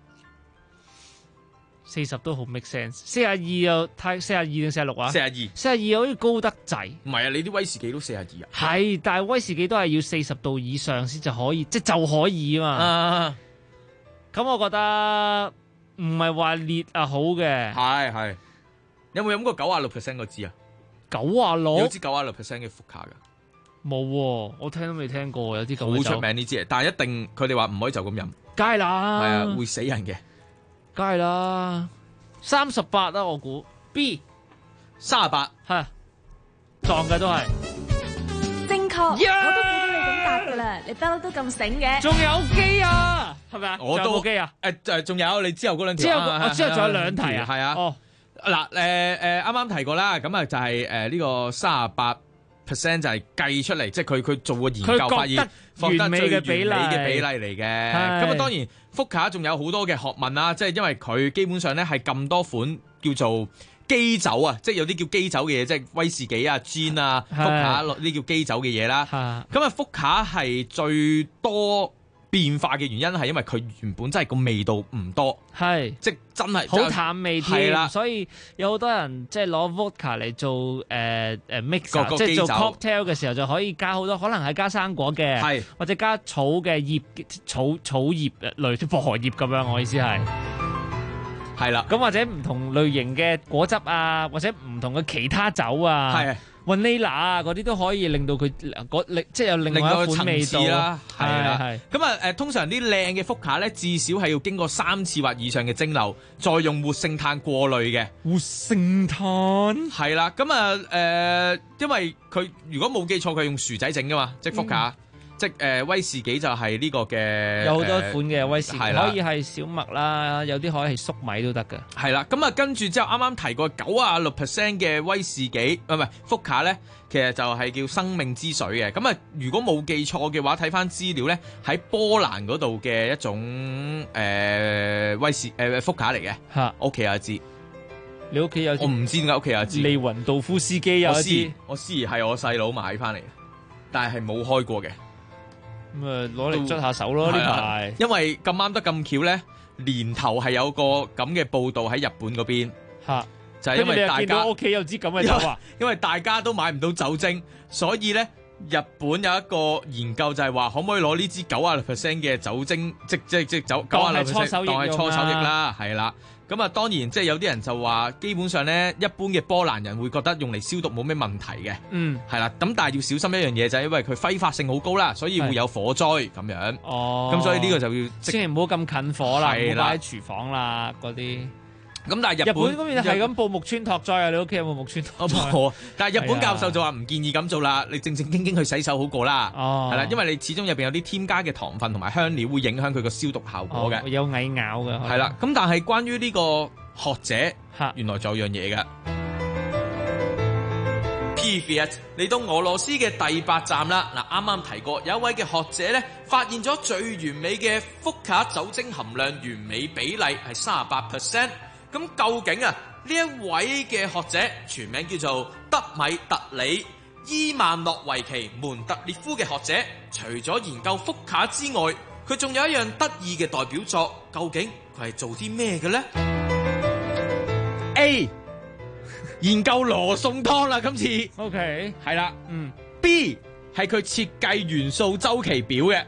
40都好 make sense， 42又太42定46啊？42好似高得滯。 唔係啊，你啲威士忌都42啊？ 係，但係威士忌都係要40度以上先就可以，即係就可以啊嘛。咁我覺得唔係話烈啊好嘅。 係。有冇飲過96%嗰支啊 ？96 有支96%嘅福卡噶？ 冇喎，我聽都未聽過。有啲咁好出名呢支，但係一定佢哋話唔可以就咁飲。 梗係啦， 係啊，會死人嘅。 梗係啦，38啦，我估 B 38 係撞嘅都係正確。我都估到你咁答噶啦，你不嬲都咁醒嘅。 仲有機啊，係咪啊？ 我都有機啊。仲有你之後嗰兩條。 我之後仲有兩題啊。 係啊。 哦。 嗱，啱啱提過啦，咁啊就係呢個 100% 就係計出嚟，即係佢做個研究發現放得最完美嘅比例嚟嘅。咁啊，當然福卡仲有好多嘅學問啦，即係因為佢基本上咧係咁多款叫做基酒啊，即係有啲叫基酒嘅嘢，即係威士忌啊、gin 啊、福卡呢啲叫基酒嘅嘢啦。咁啊，福卡係最多變化嘅原因係因為佢原本真係個味道唔多，即係真係好淡味添， 啦， 所以有好多人即係攞 vodka 嚟做mix， 即係做 cocktail 嘅時候就可以加好多，可能係加生果嘅，或者加草嘅葉、草葉類似薄荷葉咁樣。我意思係啦，咁或者唔同類型嘅果汁啊，或者唔同嘅其他酒啊。vanilla 啊，嗰啲都可以令到佢即係有另外一款味道啦，係啦。咁啊通常啲靚嘅福卡咧，至少係要經過3次或以上嘅蒸餾，再用活性炭過濾嘅。 活性炭係啦，咁啊因為佢如果冇記錯，佢用薯仔整噶嘛，即係福卡。即威士忌就係呢個嘅， 有好多款嘅威士忌，可以係小麥啦，有啲可以係粟米都得嘅。 係啦，咁啊跟住之後啱啱提過96% 嘅威士忌，唔係福卡咧，其實就係叫生命之水嘅。咁啊，如果冇記錯嘅話，睇翻資料咧，喺波蘭嗰度嘅一種威士福卡嚟嘅。 嚇， 屋企有一支。 你屋企有支？ 我唔知點解屋企有一支。 利雲道夫斯基有一支。 我思疑係我細佬買翻嚟嘅，但係冇開過嘅。 咁啊，攞嚟捽下手咯呢排。 因為咁啱得咁巧咧，年頭係有個咁嘅報導喺日本嗰邊，就係因為大家屋企有支咁嘅酒啊。 因為大家都買唔到酒精，所以咧日本有一個研究就係話，可唔可以攞呢支96% 嘅酒精，即酒96%當係搓手液啦，係啦。咁啊，當然即係有啲人就話，基本上咧，一般嘅波蘭人會覺得用嚟消毒冇咩問題嘅，係啦。咁但係要小心一樣嘢就係因為佢揮發性好高啦，所以會有火災咁樣。咁所以呢個就要千祈唔好咁近火啦，唔好擺喺廚房啦嗰啲。 咁但係日本嗰邊係咁報木村拓哉啊！你屋企有冇木村拓哉？ 但係日本教授就話唔建議咁做啦，你正正經經去洗手好過啦。係啦，因為你始終入邊有啲添加嘅糖分同埋香料會影響佢個消毒效果嘅。 有蟻咬嘅。 係啦，咁但係關於呢個學者，原來仲有樣嘢嘅。Pripyat 嚟到俄羅斯嘅第8站啦。嗱，啱啱提過有一位嘅學者咧，發現咗最完美嘅福卡酒精含量完美比例係38%。咁究竟啊呢一位嘅學者全名叫做德米特里伊萬諾維奇門特列夫嘅學者，除咗研究福卡之外，佢仲有一樣得意嘅代表作，究竟佢係做啲咩嘅呢？ A 研究羅宋湯啦，今次 OK 係啦，B 係佢設計元素週期表嘅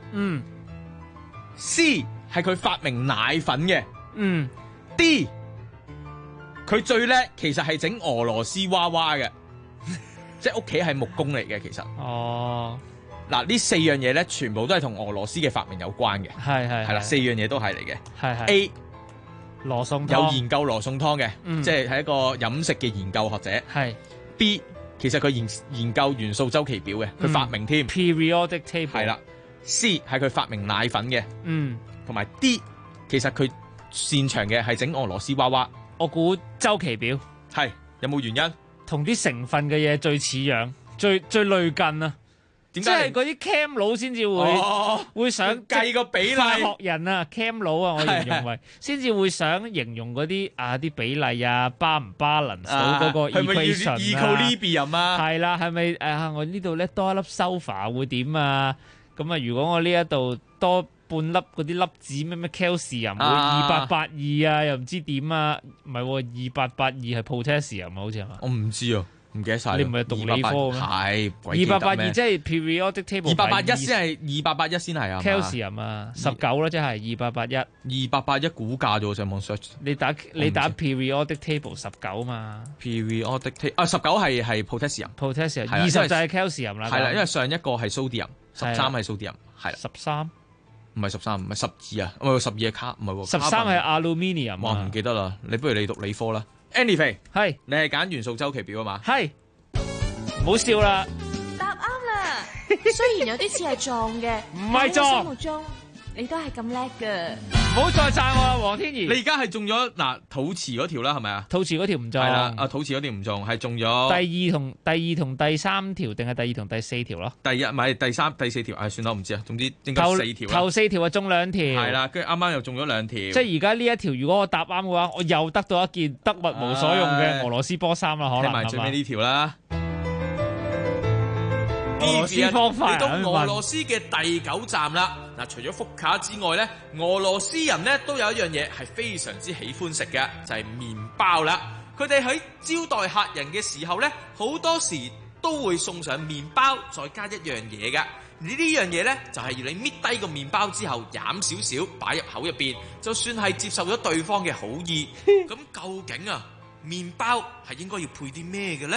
，C 係佢發明奶粉嘅，D佢最叻其實係整俄羅斯娃娃嘅，即係屋企係木工嚟嘅其實。嗱呢4樣嘢咧，全部都係同俄羅斯嘅發明有關嘅。係啦，4樣嘢都係嚟嘅。係 A 羅宋湯有研究羅宋湯嘅，即係一個飲食嘅研究學者。係 B 其實佢研究元素週期表嘅，佢發明添。 Periodic table 係啦。C 係佢發明奶粉嘅。同埋 D 其實佢擅長嘅係整俄羅斯娃娃。 我估週期表係有冇原因？ 同啲成分嘅嘢最似樣，最類近啊！點解？即係嗰啲 cam 佬先至會想計個比例。 化學人啊 ，cam 佬啊，我形容為先至會想形容嗰啲啲比例啊，balance 到嗰個 equation 啊 ，equilibrium 啊， 係啦，係咪我呢度咧多一粒 sulfur 會點啊？咁啊，如果我呢一度多半粒嗰啲粒子咩 calcium 會2882啊，又唔知點啊？唔係2882係 potassium 啊，好似係嘛？ 我唔知啊，唔記得晒。 你唔係讀理科咩？ 係 2882即係 periodic table。 2881先係2881先係啊。 calcium 啊，19啦，即係2881。 2881股價啫喎，上網 search。 你打 periodic table 19嘛 ？periodic table 19係 potassium。potassium 20就係 calcium 啦。 係啦，因為上一個係 sodium，13係 sodium， 係啦。 13。 唔係13，唔係12啊，唔係12係卡，唔係喎。 13係 aluminium。 哇，唔記得啦，你不如你讀理科啦。Anyway， 係你係揀元素週期表啊嘛？ 係，唔好笑啦。 答啱啦，雖然有啲似係撞嘅， 唔係撞。 喺我心目中你都係咁叻㗎。 唔好再讚我啦，黃天怡。 你而家係中咗嗱肚臍嗰條啦，係咪啊？ 肚臍嗰條唔中。 係啦，肚臍嗰條唔中，係中咗第二同第三條定係第二同第四條咯？ 第一唔係第三、第四條，算啦，我唔知啊。總之應該4條啦。 頭4條係中2條。 係啦，跟住啱啱又中咗2條。 即係而家呢一條，如果我答啱嘅話，我又得到一件得物無所用嘅俄羅斯波衫啦，可能。 睇埋最尾呢條啦。 俄羅斯方塊嚟到俄羅斯嘅第9站啦。嗱，除咗福卡之外咧，俄羅斯人咧都有一樣嘢係非常之喜歡食嘅，就係麵包啦。佢哋喺招待客人嘅時候咧，好多時都會送上麵包，再加一樣嘢㗎。呢樣嘢咧就係要你搣低個麵包之後，飲少少擺入口入邊，就算係接受咗對方嘅好意。咁究竟啊，麵包係應該要配啲咩嘅咧？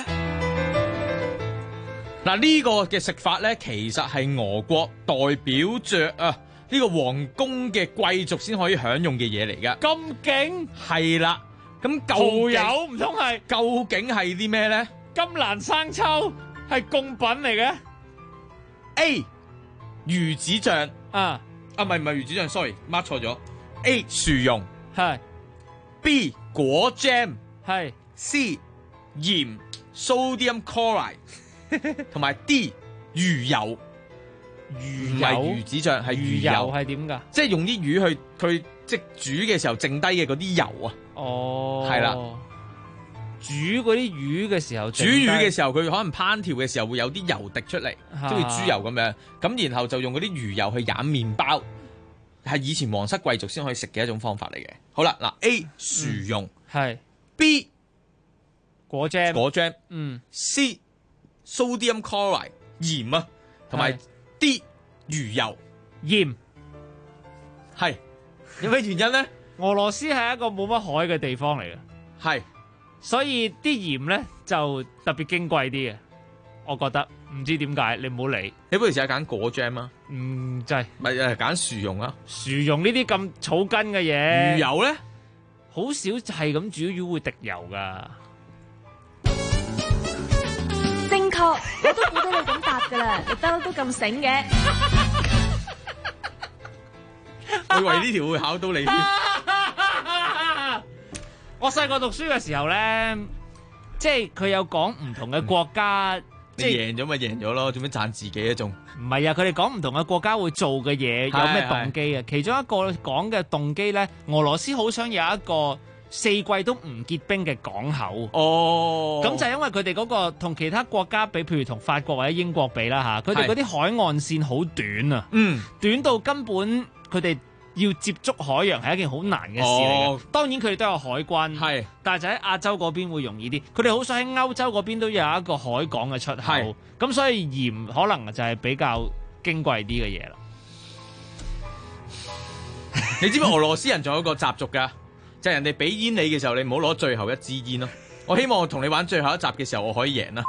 嗱，呢個嘅食法咧，其實係俄國代表着呢個皇宮嘅貴族先可以享用嘅嘢嚟噶。 咁勁係啦，咁蠔油唔通係？ 究竟係啲咩咧？ 金蘭生抽係貢品嚟嘅。 A 魚子醬唔係魚子醬 ，sorry， mark 錯咗。A 薯蓉係 ，B 果 jam 係 ，C 鹽 sodium chloride 同埋 D 魚油。唔係魚子醬，係魚油。 係點㗎？ 即係用啲魚去佢即煮嘅時候剩低嘅嗰啲油啊。 哦， 係啦。 煮嗰啲魚嘅時候， 煮魚嘅時候，佢可能烹調嘅時候會有啲油滴出嚟，即係豬油咁樣。咁然後就用嗰啲魚油去染麵包，係以前皇室貴族先可以食嘅一種方法嚟嘅。好啦，嗱 A 薯蓉係 B 果 jam， C sodium chloride 鹽啊，同埋 D 魚油鹽。 係有咩原因咧？ 俄羅斯係一個冇乜海嘅地方嚟嘅， 係。 所以啲鹽咧就特別矜貴啲嘅，我覺得唔知點解，你唔好理。 你不如試下揀果醬啊？ 就係咪揀薯蓉啊？ 薯蓉呢啲咁草根嘅嘢。 魚油咧， 好少係咁煮魚會滴油噶。 正確，我都估到你咁答噶啦，你都咁醒嘅。 我以為呢條會考到你添。 我細個讀書嘅時候咧，即係佢有講唔同嘅國家， 你贏咗咪贏咗咯，做咩讚自己啊？仲唔係啊？佢哋講唔同嘅國家會做嘅嘢有咩動機啊？其中一個講嘅動機咧，俄羅斯好想有一個4季都唔結冰嘅港口。 哦， 咁就係因為佢哋嗰個同其他國家比，譬如同法國或者英國比啦嚇，佢哋嗰啲海岸線好短啊，短到根本佢哋要接觸海洋係一件好難嘅事嚟嘅。當然佢哋都有海軍，但係就喺亞洲嗰邊會容易啲。佢哋好想喺歐洲嗰邊都有一個海港嘅出口，咁所以鹽可能就係比較矜貴啲嘅嘢啦。 你知唔知俄羅斯人仲有一個習俗㗎？就係人哋俾煙你嘅時候，你唔好攞最後一支煙咯。我希望我同你玩最後一集嘅時候，我可以贏啦。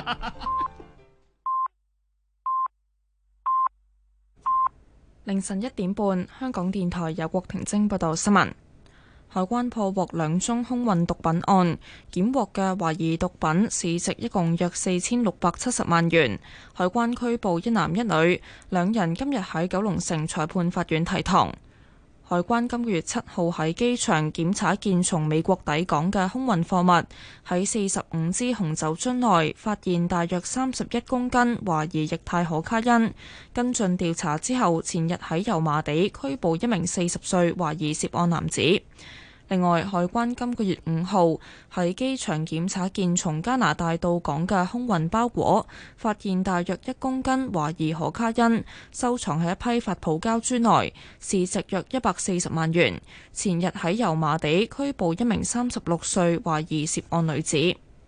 凌晨1點半，香港電台由郭婷晶報道新聞。海關破獲2宗空運毒品案，檢獲嘅懷疑毒品市值一共約4670萬元。海關拘捕1男1女，2人今日喺九龍城裁判法院提堂。海關今個月7號喺機場檢查一件從美國抵港嘅空運貨物，喺45支紅酒樽內發現大約31公斤懷疑液態可卡因。跟進調查之後，前日喺油麻地拘捕1名40歲懷疑涉案男子。另外，海關今個月5號喺機場檢查件從加拿大到港嘅空運包裹，發現大約1公斤懷疑可卡因，收藏喺一批發泡膠樽內，市值約140萬元。前日喺油麻地拘捕1名36歲懷疑涉案女子。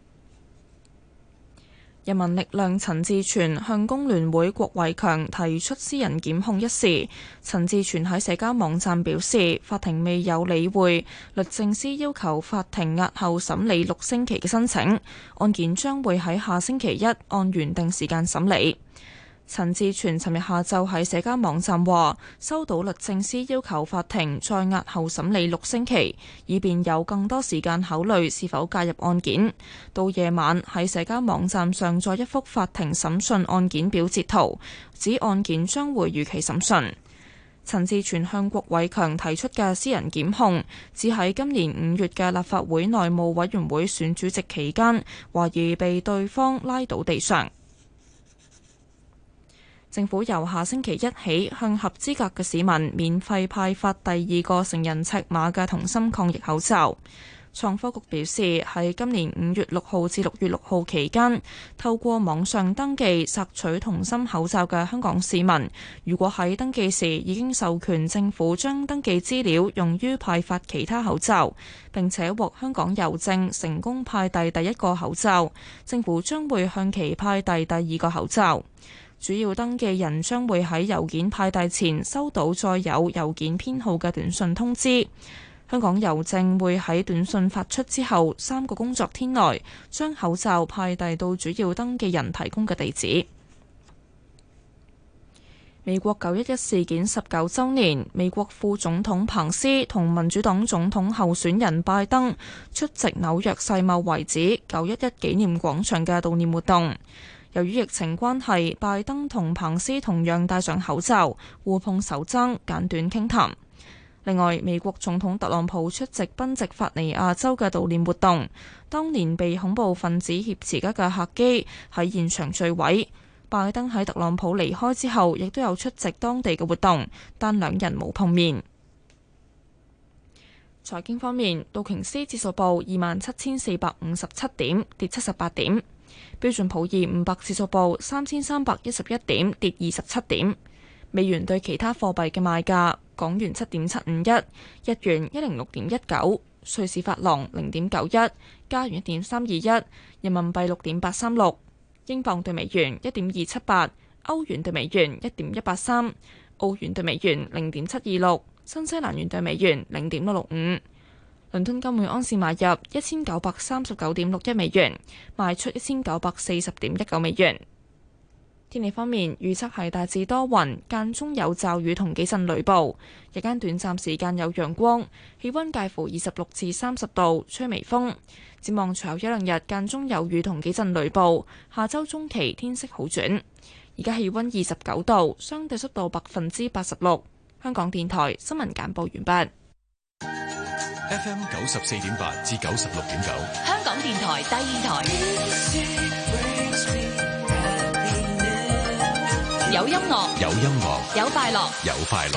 人民力量陳志全向工聯會郭偉強提出私人檢控一事，陳志全喺社交網站表示，法庭未有理會律政司要求法庭押後審理6星期嘅申請，案件將會喺下星期1按原定時間審理。陳志全尋日下晝喺社交網站話，收到律政司要求法庭再押後審理6星期，以便有更多時間考慮是否介入案件。到夜晚喺社交網站上載一幅法庭審訊案件表截圖，指案件將會如期審訊。 陳志全向郭偉強提出嘅私人檢控，只喺今年5月嘅立法會內務委員會選主席期間，懷疑被對方拉倒地上。政府由下星期一起向合資格嘅市民免費派發第2個成人尺碼嘅銅芯抗疫口罩。創科局表示，喺今年5月6號至6月6號期間，透過網上登記索取銅芯口罩嘅香港市民，如果喺登記時已經授權政府將登記資料用於派發其他口罩，並且獲香港郵政成功派遞第1個口罩，政府將會向其派遞第2個口罩。主要登記人將會喺郵件派遞前收到載有郵件編號嘅短信通知。香港郵政會喺短信發出之後3個工作天內將口罩派遞到主要登記人提供嘅地址。美國911事件19週年，美國副總統彭斯同民主黨總統候選人拜登出席紐約世貿遺址911紀念廣場嘅悼念活動。由於疫情關係，拜登同彭斯同樣戴上口罩，互碰手踭，簡短傾談。另外，美國總統特朗普出席賓夕法尼亞州嘅悼念活動，當年被恐怖分子挾持嘅客機喺現場墜毀。拜登喺特朗普離開之後，亦都有出席當地嘅活動，但兩人冇碰面。財經方面，道瓊斯指數報27,457點，跌78點。標準普爾500指數報3311點，跌27點。美元對其他貨幣嘅賣價：港元7.751，日元106.19，瑞士法郎0.91，加元1.321，人民幣6.836，英鎊對美元1.278，歐元對美元1.183，澳元對美元0.726，新西蘭元對美元0.665。倫敦金每盎司買入1939.61美元，賣出1940.19美元。天氣方面，預測係大致多雲，間中有驟雨同幾陣雷暴，日間短暫時間有陽光，氣溫介乎26至30度，吹微風。展望隨後一兩日間中有雨同幾陣雷暴，下周中期天色好轉。而家氣溫29度，相對濕度86%。香港電台新聞簡報完畢。 FM 94.8至96.9， 香港電台第二台，有音樂， 有音樂， 有快樂， 有快樂。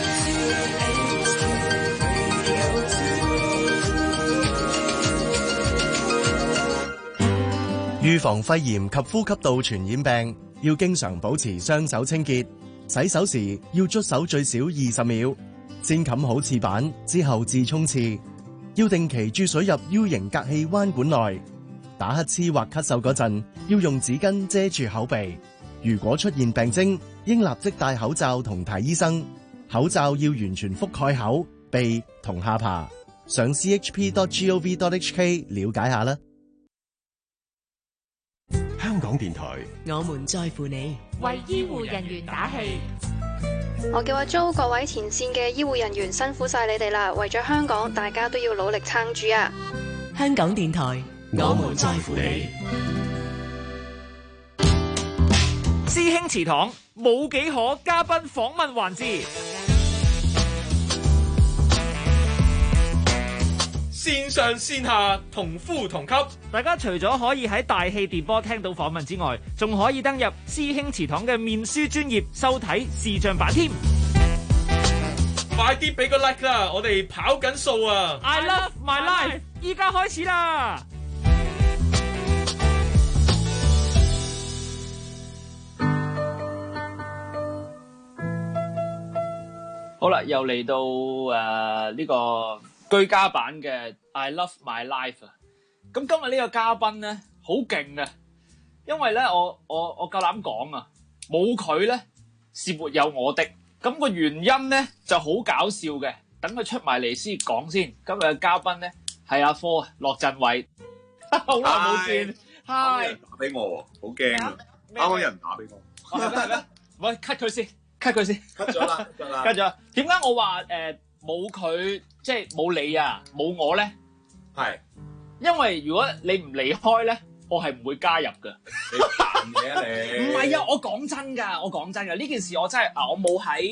預防肺炎及呼吸道傳染病，要經常保持雙手清潔，洗手時要捽手最少20秒。先冚好廁板之後至沖廁，要定期注水入 U 型隔氣彎管內。打乞嗤或咳嗽嗰陣，要用紙巾遮住口鼻。如果出現病徵，應立即戴口罩同睇醫生。口罩要完全覆蓋口、鼻同下巴。上 chp.gov.hk 了解下啦。 香港電台， 我們在乎你， 為醫護人員打氣。 我叫阿 Jo， 各位前線嘅醫護人員辛苦晒你哋啦！為咗香港，大家都要努力撐住啊！ 香港電台，我們在乎你。 師兄祠堂冇幾可嘉賓訪問環節， 線上線下同呼同吸。 大家除咗可以喺大氣電波聽到訪問之外，仲可以登入師兄祠堂嘅面書專頁收睇視像版添。 快啲俾個 like 啦！我哋跑緊數啊 ！I love my life， 依家開始啦！好啦，又嚟到呢個居家版嘅 I love my life 啊！咁今日呢個嘉賓咧好勁啊，因為咧我夠膽講啊，冇佢咧是沒有我的。咁個原因咧就好搞笑嘅，等佢出埋嚟先講先。今日嘅嘉賓咧係阿科啊，樂振偉，好耐冇見。 Hi，打俾我，好驚啊！啱啱有人打俾我， 係咩？喂 ，cut 佢先 ，cut 佢先 ，cut 咗啦 ，cut 咗。點解我話冇佢，即係冇你啊，冇我咧？係。因為如果你唔離開咧，我係唔會加入㗎。 你扮嘢啊你？ 唔係啊，我講真㗎，呢件事我真係我冇喺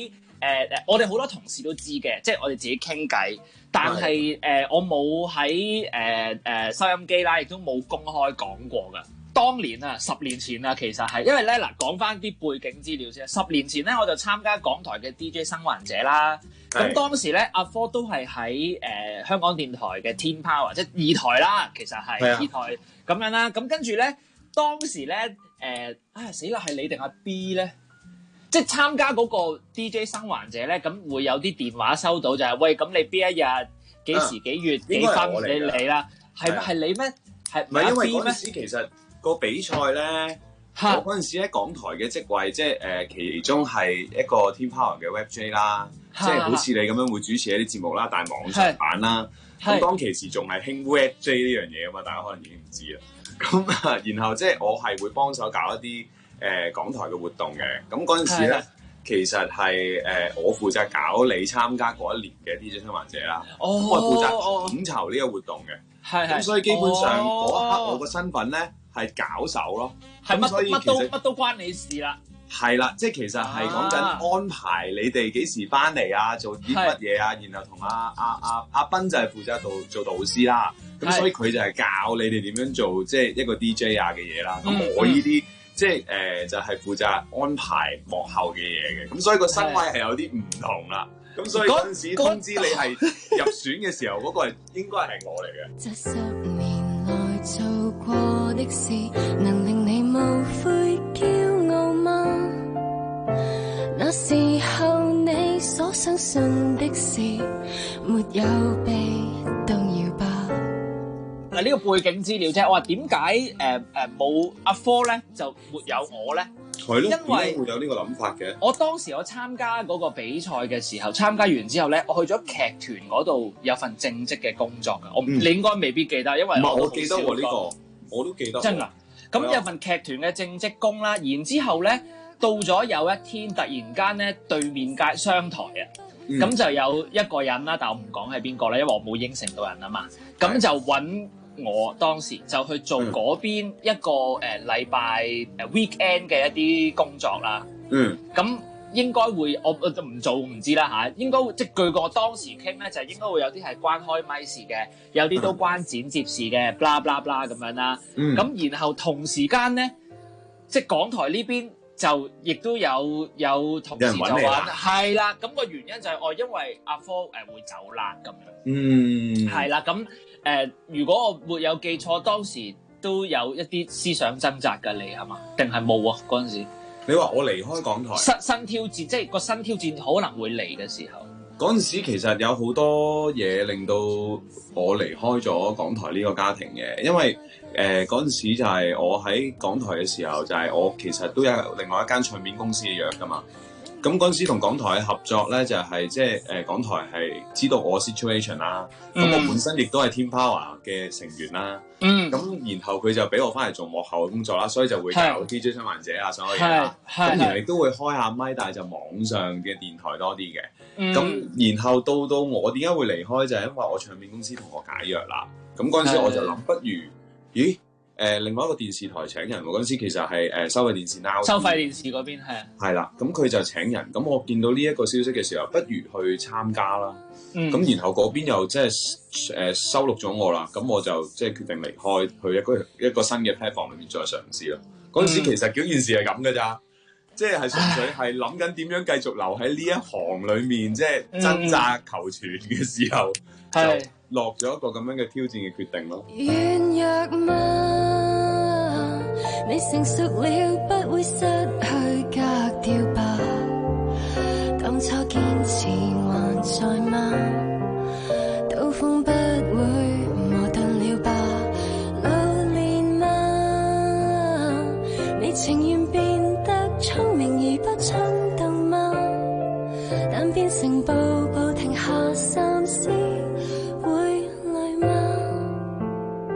我哋好多同事都知嘅，即係我哋自己傾偈，但係我冇喺收音機啦，亦都冇公開講過㗎。當年啊，10年前啊，其實係因為咧嗱，講翻啲背景資料先。10年前咧，我就參加港台嘅 DJ 生還者啦。咁當時咧，阿科都係喺香港電台嘅 Teen Power，即係2台啦，其實係2台咁樣啦。咁跟住咧，當時咧死啦，係你定阿 B 咧？即係參加嗰個 DJ 生還者咧，咁會有啲電話收到就係喂，咁你邊一日幾時幾月幾分你嚟啦？係你咩？係唔係因為嗰陣時其實個比賽咧，我嗰陣時喺港台嘅職位，即係其中係一個 Teen Power 嘅 WebJ 啦，即係好似你咁樣會主持一啲節目啦，但係網上版啦。咁當其時仲係興 WebJ 呢樣嘢啊嘛，大家可能已經唔知啦。咁然後即係我係會幫手搞一啲港台嘅活動嘅。咁嗰陣時咧，其實係我負責搞你參加嗰一年嘅 DJ 生還者啦。我係負責統籌呢個活動嘅。咁所以基本上嗰一刻我個身份咧係搞手咯。 係乜都關你事啦。 係啦，即係其實係講緊安排你哋幾時翻嚟啊，做啲乜嘢啊，然後同阿斌就係負責做導師啦。咁所以佢就係教你哋點樣做即係一個 DJ 啊嘅嘢啦。咁我呢啲即係就係負責安排幕後嘅嘢嘅。咁所以個身位係有啲唔同啦。咁所以嗰陣時通知你係入選嘅時候，嗰個係應該係我嚟嘅。 這10年來做過的事，能令你無悔驕傲嗎？那時候你所相信的事，沒有被動搖吧？ 呢個背景資料啫，我話點解冇阿科咧就沒有我咧？ 係咯， 因為點解會有呢個諗法嘅？ 我當時我參加嗰個比賽嘅時候，參加完之後咧，我去咗劇團嗰度有份正職嘅工作㗎。你應該未必記得，因為我記得喎呢個，我都記得。 真㗎，咁有份劇團嘅正職工啦，然之後咧到咗有一天突然間咧對面街商台啊，咁就有一個人啦，但我唔講係邊個啦，因為我冇應承到人啊嘛，咁就揾我當時就去做嗰邊一個禮拜weekend 嘅一啲工作啦。咁應該會我就唔做唔知啦嚇，應該即係據我當時傾咧，就係應該會有啲係關開咪事嘅，有啲都關剪接事嘅，blah blah blah咁樣啦。咁然後同時間咧，即係港台呢邊就亦都有同事就話係啦，咁個原因就係因為阿科會走啦咁樣。係啦，咁如果我沒有記錯，當時都有一啲思想掙扎㗎，你係嘛？定係冇啊？嗰陣時， 你話我離開港台， 新挑戰，即係個新挑戰可能會嚟嘅時候。 嗰陣時其實有好多嘢令到我離開咗港台呢個家庭嘅，因為嗰陣時就係我喺港台嘅時候，就係我其實都有另外一間唱片公司嘅約㗎嘛。咁嗰陣時同港台合作咧，就係即係港台係知道我 situation 啦。咁我本身亦都係 Teen Power 嘅成員啦。咁然後佢就俾我翻嚟做幕後嘅工作啦，所以就會搞 DJ 生還者啊，所有嘢啦。咁然後亦都會開下咪，但係就網上嘅電台多啲嘅。咁然後到我點解會離開，就係因為我唱片公司同我解約啦。咁嗰陣時我就諗，不如另外一個電視台請人喎。嗰陣時其實係收費電視 Now， 收費電視嗰邊係啦。咁佢就請人，咁我見到呢一個消息嘅時候，不如去參加啦。咁然後嗰邊又即係收錄咗我啦。咁我就即係決定離開，去一個新嘅 platform 裏面再嘗試啦。嗰陣時其實嗰件事係咁嘅咋，即係純粹係諗緊點樣繼續留喺呢一行裏面，即係掙扎求存嘅時候，就落咗一個咁樣嘅挑戰嘅決定咯。 軟弱嗎？你成熟了，不會失去格調吧？當初堅持還在嗎？刀鋒不會磨鈍了吧？老練嗎？你情願變得聰明而不衝動嗎？但變成步步停下三思。 我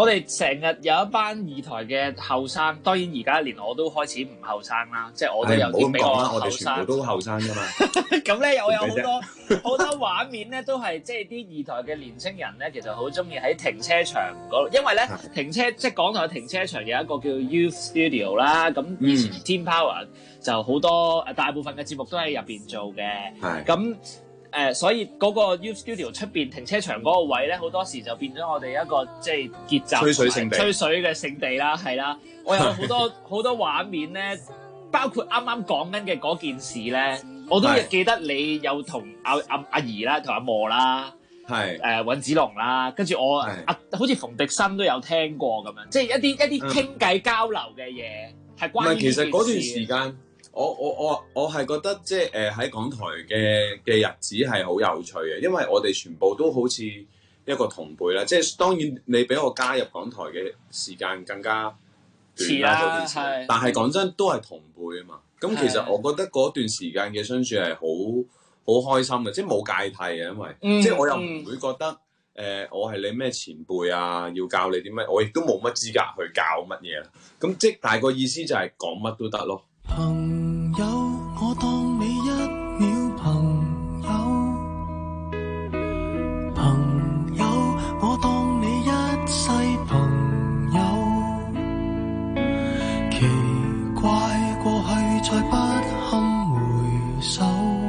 哋成日有一班二台嘅後生，當然而家連我都開始唔後生啦，即係我都有啲比我後生。 我哋全部都後生㗎嘛。 咁咧，我有好多畫面咧，都係即係啲二台嘅年青人咧，其實好中意喺停車場嗰度，因為咧停車即係港台嘅停車場有一個叫 Youth Studio 啦。咁以前 Team Power 就好多大部分嘅節目都喺入邊做嘅。咁所以嗰個 Youth Studio 出邊停車場嗰個位咧，好多時就變咗我哋一個即係結集吹水嘅聖地啦，係啦。我有好多畫面咧，包括啱啱講緊嘅嗰件事咧，我都記得你有同阿怡啦，同阿莫啦，尹子龍啦，跟住我好似馮迪新都有聽過咁樣，即係一啲傾偈交流嘅嘢係關於呢件事。唔係， 其實嗰段時間。我係覺得即係喺港台嘅日子係好有趣嘅，因為我哋全部都好似一個同輩啦。即係當然你俾我加入港台嘅時間更加短啦，但係講真都係同輩啊嘛。咁其實我覺得嗰段時間嘅相處係好開心嘅，即係冇芥蒂嘅，因為即係我又唔會覺得我係你咩前輩啊，要教你啲乜，我亦都冇乜資格去教乜嘢啦。咁即係大概意思就係講乜都得咯。 朋友，我當你一秒朋友，朋友，我當你一世朋友。奇怪，過去再不堪回首，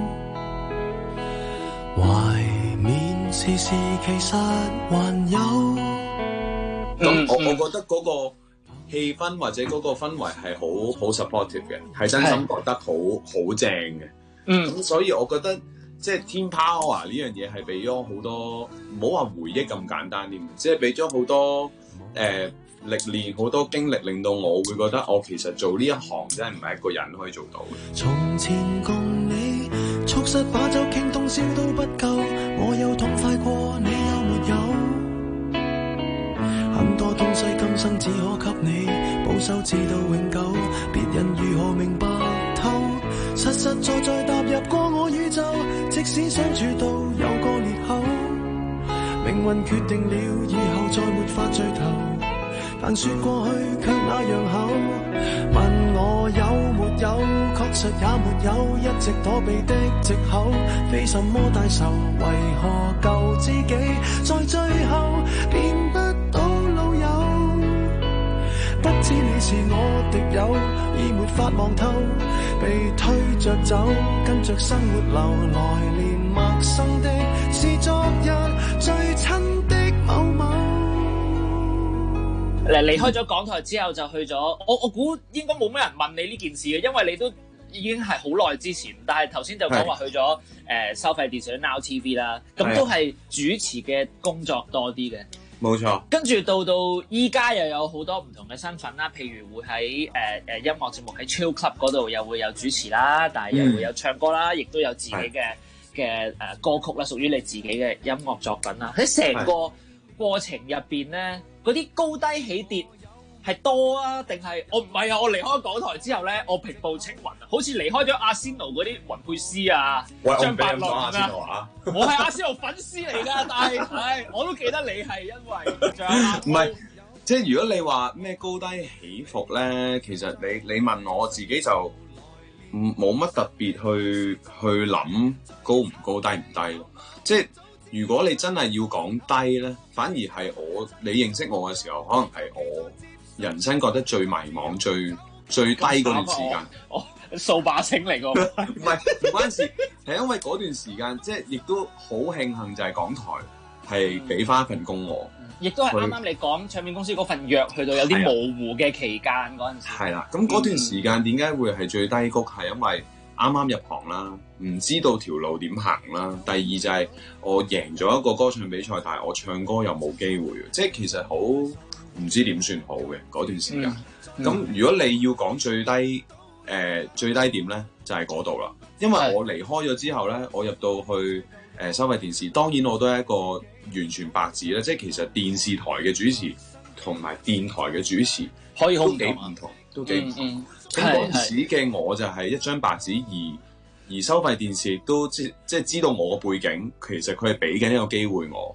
懷緬時時其實還有。 咁我覺得嗰個氣氛或者嗰個氛圍係好 supportive 嘅，係真心覺得好正嘅。咁所以我覺得即係 Team Power 呢樣嘢係俾咗好多，唔好話回憶咁簡單啲，即係俾咗好多歷練，好多經歷，令到我會覺得我其實做呢一行真係唔係一個人可以做到嘅。 從前共你促膝把酒傾通宵都不夠，我有痛快過你有沒有？很多東西今生只可給你保守，直到永久。別人如何明白透？實實在在踏入過我宇宙，即使相處到有個裂口，命運決定了以後再沒法聚頭。但說過去卻那樣厚，問我有沒有，確實也沒有，一直躲避的藉口，非什麼大仇，為何舊知己在最後變不到老友？不知你是我敵友，已沒法望透，被推着走，跟着生活流，來年陌生的是昨日最親的某某。 離開咗港台之後就去咗，我估應該冇咩人問你呢件事嘅，因為你都已經係好耐之前。但係頭先就講話去咗收費電視 Now TV 啦，咁都係主持嘅工作多啲嘅。 冇錯。跟住到依家又有好多唔同嘅身份啦，譬如會喺音樂節目喺 Chill Club 嗰度又會有主持啦，但係又會有唱歌啦，亦都有自己嘅歌曲啦，屬於你自己嘅音樂作品啦。喺成個過程入邊咧，嗰啲高低起跌係多啊，定係我唔係啊？我離開港台之後咧，我平步青雲啊，好似離開咗阿仙奴嗰啲雲佩斯啊、張伯倫啊，我係阿仙奴粉絲嚟㗎，但係我都記得你係因為仲有唔係，即係如果你話咩高低起伏咧，其實你問我自己就冇乜特別去諗高唔高低唔低咯，即係。如果你真係要講低咧，反而係你認識我嘅時候，可能係我人生覺得最迷茫、最低嗰段時間。 掃把星嚟㗎， 唔關事，係因為嗰段時間即係亦都好慶幸，就係港台係俾翻一份工我。 亦都係啱啱你講唱片公司嗰份約去到有啲模糊嘅期間嗰陣時。 係啦，咁嗰段時間點解會係最低谷？係因為啱啱入行啦，唔知道條路點行啦。第二就係我贏咗一個歌唱比賽，但係我唱歌又冇機會，即係其實好唔知點算好嘅嗰段時間。咁如果你要講最低點咧，就係嗰度啦。因為我離開咗之後咧，我入到去收費電視，當然我都係一個完全白紙啦。即係其實電視台嘅主持同埋電台嘅主持可以好唔同，都幾唔同。咁嗰陣時嘅我就係一張白紙，而收費電視亦都即係知道我嘅背景，其實佢係俾緊一個機會我，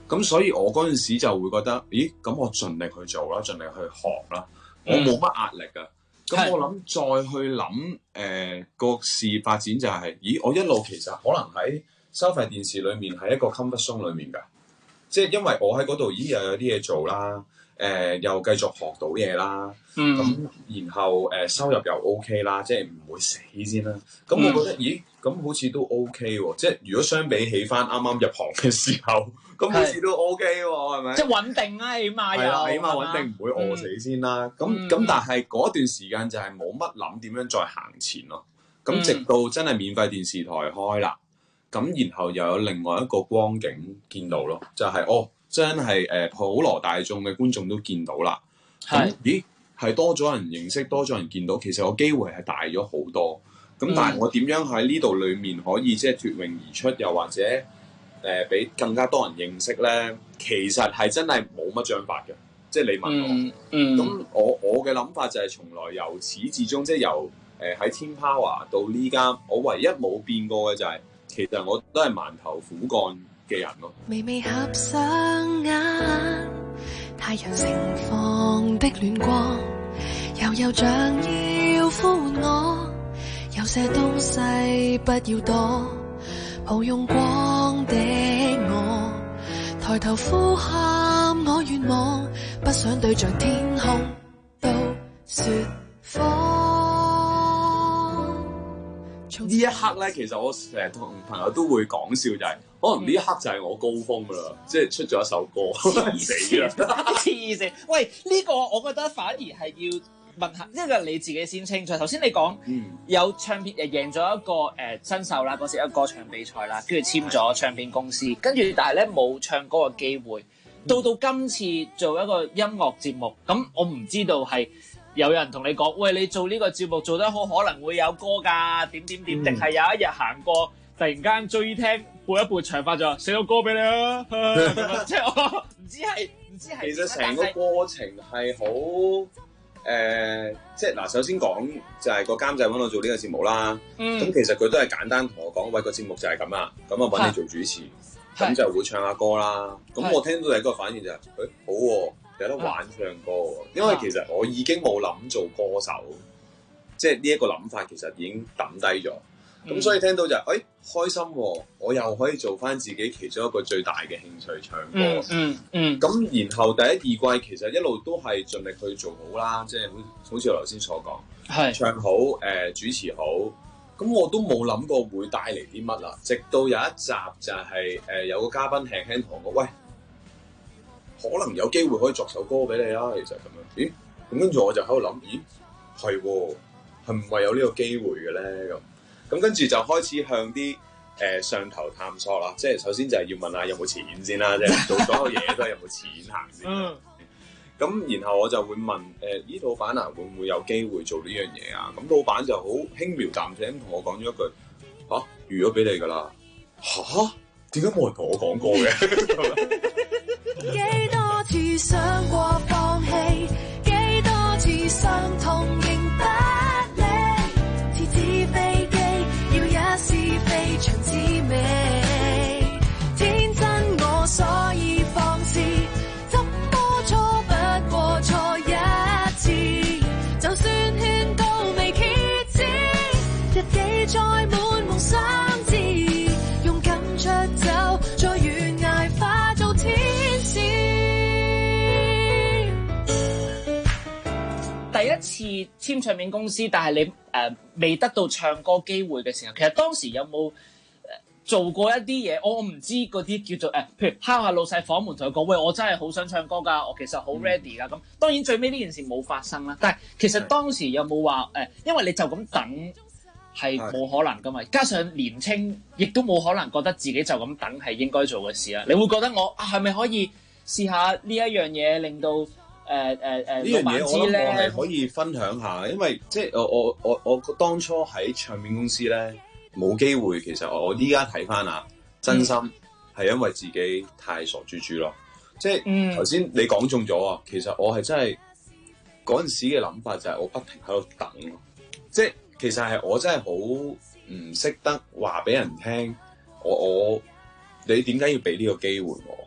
咁所以我嗰陣時就會覺得，咦，咁我盡力去做啦，盡力去學啦，我冇乜壓力㗎。咁我諗再去諗個事業發展就係，咦，我一路其實可能喺收費電視裏面係一個 comfort zone 裏面㗎，即係因為我喺嗰度，咦，又有啲嘢做啦，又繼續學到嘢啦，咁然後收入又 OK 啦，即係唔會死先啦。咁我覺得，咦，咁好似都 OK 喎，即係如果相比起翻啱啱入行嘅時候。咁好似都 OK 喎，係咪？ 即係穩定啦，起碼有。係啊， 起碼穩定，唔會餓死先啦。咁但係嗰段時間就係冇乜諗點樣再行前咯。咁直到真係免費電視台開啦，咁然後又有另外一個光景見到咯，就係真係普羅大眾嘅觀眾都見到啦。咁咦係多咗人認識，多咗人見到，其實個機會係大咗好多。咁但係我點樣喺呢度裡面可以即係脫穎而出，又或者？俾更加多人認識咧，其實係真係冇乜章法嘅，即係你問我，咁我嘅諗法就係從來由始至終，即係由喺 Team Power 到呢家，我唯一冇變過嘅就係，其實我都係埋頭苦幹嘅人咯。 微微合上眼，太陽盛放的暖光，悠像要呼喚我，有些東西不要躲。抱擁光的我，抬頭呼喊我願望，不想對着天空都說謊。 呢一刻咧，其實我成日同朋友都會講笑，就係可能呢一刻就係我高峰噶啦，即係出咗一首歌，死啦！ 黐線！喂，呢個我覺得反而係要問下，呢個你自己先清楚。頭先你講有唱片贏咗一個新秀啦，嗰時一個歌唱比賽啦，跟住簽咗唱片公司，跟住但係咧冇唱歌嘅機會。到今次做一個音樂節目，咁我唔知道係有人同你講，喂，你做呢個節目做得好，可能會有歌㗎，點，定係有一日行過，突然間追聽撥一撥長髮就話寫個歌俾你啊！即係我唔知係。其實成個過程係好。即係嗱，首先講就係個監製揾我做呢個節目啦。咁其實佢都係簡單同我講，喂，個節目就係咁啦，咁啊揾你做主持，咁就會唱下歌啦。咁我聽到第一個反應就係，好喎，有得玩唱歌喎。因為其實我已經冇諗做歌手，即係呢一個諗法其實已經抌低咗。咁所以聽到就開心喎，我又可以做翻自己其中一個最大嘅興趣唱歌。咁然後第一二季其實一路都係盡力去做好啦，即係好似我頭先所講，唱好主持好。咁我都冇諗過會帶嚟啲乜啦。直到有一集就係有個嘉賓輕輕同我講，喂，可能有機會可以作首歌俾你啦。其實咁樣，咦？咁跟住我就喺度諗，咦，係喎，係唔係有呢個機會嘅咧？咁跟住就開始向啲上頭探索啦，即係首先就係要問下有冇錢先啦，即係做所有嘢都係有冇錢行先。咁然後我就會問咦，老闆啊，會唔會有機會做呢樣嘢啊？咁老闆就好輕描淡寫咁同我講咗一句，預咗俾你㗎啦。點解冇人同我講過嘅？ 幾多次想過放棄，幾多次傷痛仍不理，似紙飛機要一試飛翔滋味，天真我所以放肆，怎麼錯不過錯一次，就算勸告未揭止，日記載滿夢想字，勇敢出走，在懸崖化做天使。 第一次簽唱片公司，但係你未得到唱歌機會嘅時候，其實當時有冇做過一啲嘢？我唔知嗰啲叫做譬如敲下老細房門同佢講，喂，我真係好想唱歌㗎，我其實好 ready 㗎。咁當然最尾呢件事冇發生啦。但係其實當時有冇話因為你就咁等係冇可能㗎嘛，加上年青，亦都冇可能覺得自己就咁等係應該做嘅事啊。你會覺得我係咪可以試下呢一樣嘢，令到呢樣嘢我諗我係可以分享下，因為即係我當初喺唱片公司咧冇機會，其實我依家睇翻啊，真心係因為自己太傻豬豬咯。即係頭先你講中咗啊，其實我係真係嗰陣時嘅諗法就係我不停喺度等咯。即係其實係我真係好唔識得話俾人聽，你點解要俾呢個機會我？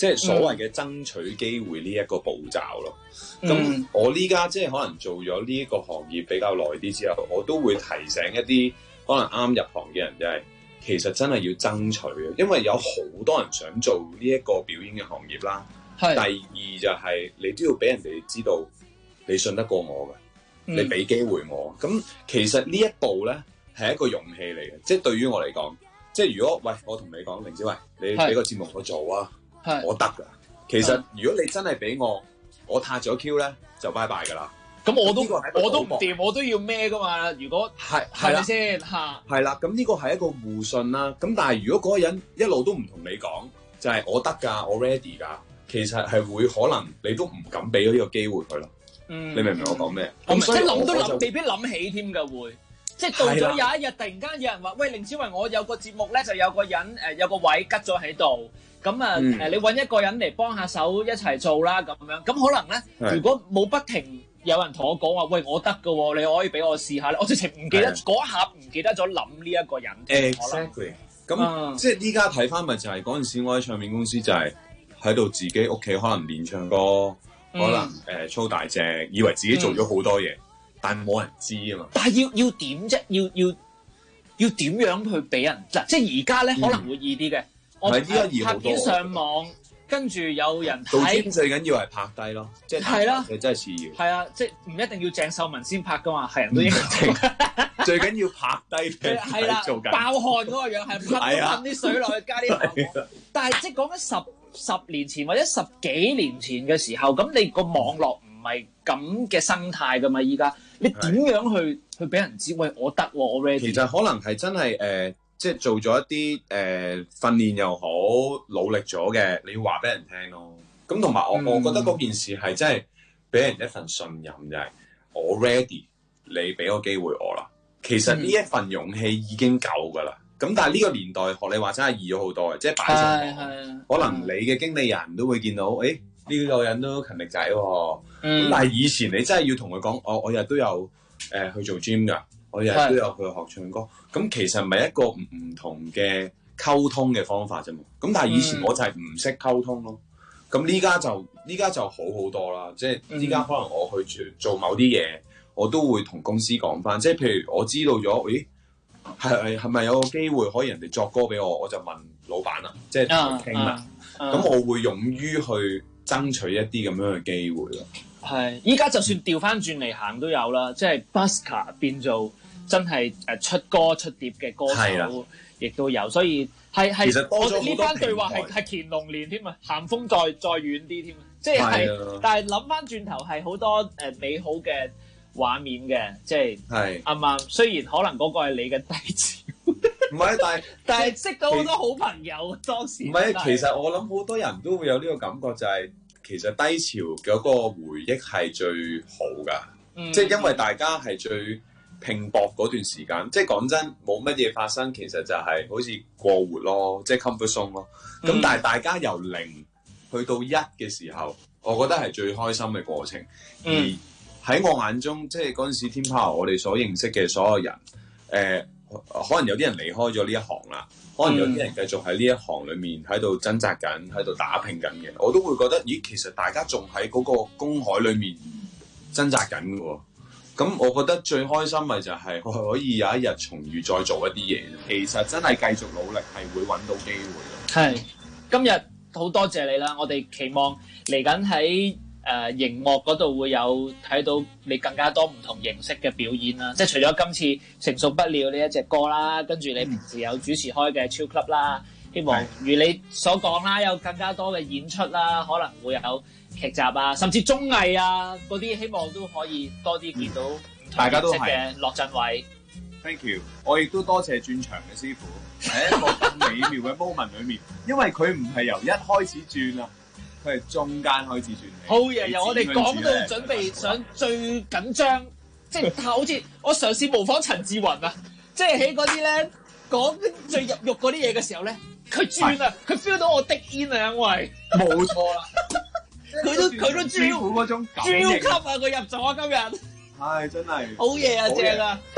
即係所謂嘅爭取機會呢一個步驟咯。咁我呢家即係可能做咗呢一個行業比較耐啲之後，我都會提醒一啲可能啱入行嘅人，就係其實真係要爭取嘅，因為有好多人想做呢一個表演嘅行業啦。第二就係你都要俾人哋知道你信得過我嘅，你俾機會我。咁其實呢一步咧係一個勇氣嚟嘅，即係對於我嚟講，即係如果喂我同你講，凌子維，你俾個節目我做啊，我得㗎。其實如果你真係俾我撻咗 Q 咧，就拜拜㗎啦。 咁我都唔掂，我都要孭㗎嘛。如果係咪先嚇？係啦，咁呢個係一個互信啦。咁但係如果嗰個人一路都唔同你講，就係我得㗎，我 ready 㗎，其實係會可能你都唔敢俾咗呢個機會佢咯。你明唔明我講咩？ 即係諗都諗，未必諗起添㗎會。即係到咗有一日，突然間有人話：喂，凌子維，我有個節目咧，就有個人有個位吉咗喺度。咁啊你揾一個人嚟幫下手一齊做啦咁樣。咁可能咧，如果冇不停有人同我講話，喂，我得㗎喎，你可以俾我試下咧。我直情唔記得嗰下唔記得咗諗呢一個人。 Exactly。咁即係依家睇翻咪就係嗰陣時，我喺唱片公司就係喺度自己屋企可能練唱歌，可能操大隻，以為自己做咗好多嘢，但冇人知啊嘛。 但係要點啫？要點樣去俾人嗱？即係而家咧可能會易啲嘅。我拍片上網，跟住有人睇。 最緊要係拍低咯，即係啦，你真係次要。 係啊，即係唔一定要鄭秀文先拍噶嘛，係人都應該。 最緊要拍低俾人睇做緊。 爆汗嗰個樣係噴啲水落去，加啲汗。但係即係講緊十年前或者10幾年前嘅時候，咁你個網絡唔係咁嘅生態噶嘛？依家你點樣去俾人知？喂，我得喎，我 ready。 其實可能係真係即係做咗一啲訓練又好，努力咗嘅，你要話俾人聽咯。咁同埋我覺得嗰件事係真係俾人一份信任，就係我 ready，你俾個機會我啦。其實呢一份勇氣已經夠㗎啦。咁但係呢個年代學你話真係易咗好多嘅，即係擺上網，可能你嘅經理人都會見到，呢個人都勤力仔喎。咁但係以前你真係要同佢講，我日都有去做 gym 㗎。我日日都有去學唱歌，咁其實咪一個唔同嘅溝通嘅方法啫嘛。咁但係以前我就係唔識溝通咯。咁依家就好好多啦。即係依家可能我去做某啲嘢，我都會同公司講翻。即係譬如我知道咗，係咪有個機會可以人哋作歌俾我，我就問老闆啦，即係同佢傾啦。咁我會勇於去爭取一啲咁樣嘅機會咯。 係，依家就算調翻轉嚟行都有啦，即係 busker 變做真係出歌出碟嘅歌手，亦都有，所以係我哋呢番對話係乾隆年添啊，咸豐再遠啲添啊，即係但係諗翻轉頭係好多美好嘅畫面嘅，即係啱啱。雖然可能嗰個係你嘅低潮， 唔係， 但係識到好多好朋友當時。 唔係，其實我諗好多人都會有呢個感覺，就係其實低潮嗰個回憶係最好㗎，即係因為大家係最拼搏嗰段時間，即係講真冇乜嘢發生，其實就係好似過活咯，即係 comfort zone 咯。咁但係大家由0去到1嘅時候，我覺得係最開心嘅過程。而喺我眼中，即係嗰陣時 Team Power 我哋所認識嘅所有人，可能有啲人離開咗呢一行啦，可能有啲人繼續喺呢一行裡面喺度掙扎緊，喺度打拼緊嘅，我都會覺得，咦，其實大家仲喺嗰個公海裡面掙扎緊嘅喎。咁我覺得最開心咪就係可以有一日重遇再做一啲嘢。其實真係繼續努力係會揾到機會咯。 係，今日好多謝你啦！我哋期望嚟緊喺熒幕嗰度會有睇到你更加多唔同形式嘅表演啦。即係除咗今次成熟不了呢一隻歌啦，跟住你平時有主持開嘅超 club 啦，希望如你所講啦，有更加多嘅演出啦，可能會有劇集啊，甚至綜藝啊嗰啲，希望都可以多啲見到大家都係嘅樂振偉。 Thank you， 我亦都多謝轉場嘅師傅，喺一個咁美妙嘅 moment 裏面，因為佢唔係由一開始轉啊，佢係中間開始轉。好嘢， 由我哋講到準備想最緊張，即係好似我嘗試模仿陳志雲啊，即係喺嗰啲咧講最入肉嗰啲嘢嘅時候咧，佢轉啊，佢 feel 到我的煙啊，因為冇錯啦。 佢都師傅嗰種超級啊！佢入咗今日， 係真係好嘢啊，正啊！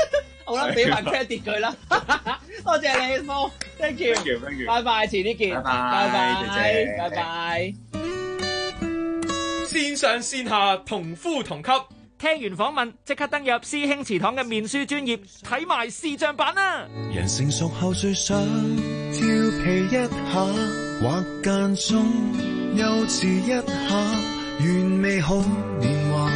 好啦，俾埋 credit 佢啦，多謝你，Mo， thank you，拜拜，遲啲見，拜拜，拜拜。 線上線下同呼同吸， 聽完訪問即刻登入師兄祠堂嘅面書專頁睇埋視像版啦。 人成熟後最想調皮一下，或間中幼稚一下，原美好年華，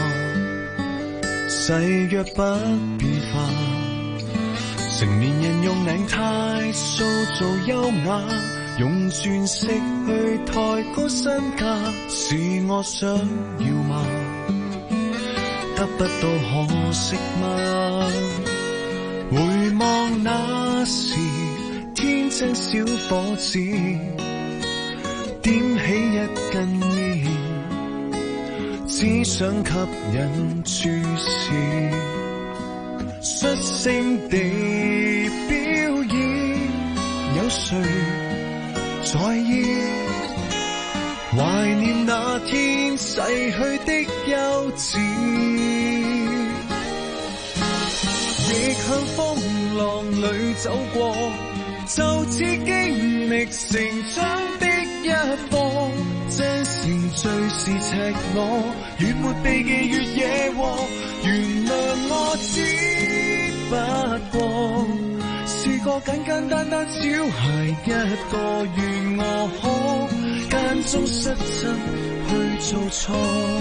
誓約不變化。成年人用領呔塑造優雅，用鑽石去抬高身價，是我想要嗎？得不到可惜嗎？回望那時天真小伙子，點起一根煙，只想吸引注視，率性地表演，有誰在意？懷念那天逝去的幼稚，亦向風浪裏走過，就似經歷成長的一課。真是最是赤裸，越沒避忌越惹禍。原諒我只不過是個簡簡單單小孩一個，願我可間中失真去做錯，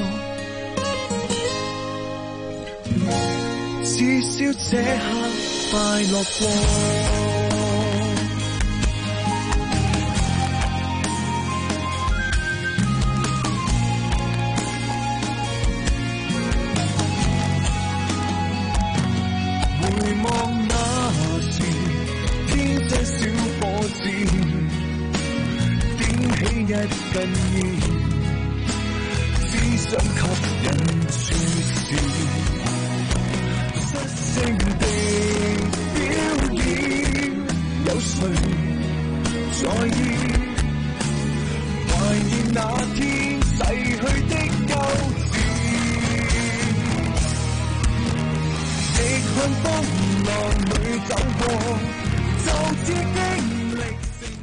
至少這刻快樂過。一根煙，只想吸引注視，率性地表演，有誰在意？懷念那天逝去的幼稚，亦向風浪裏走過，就似經歷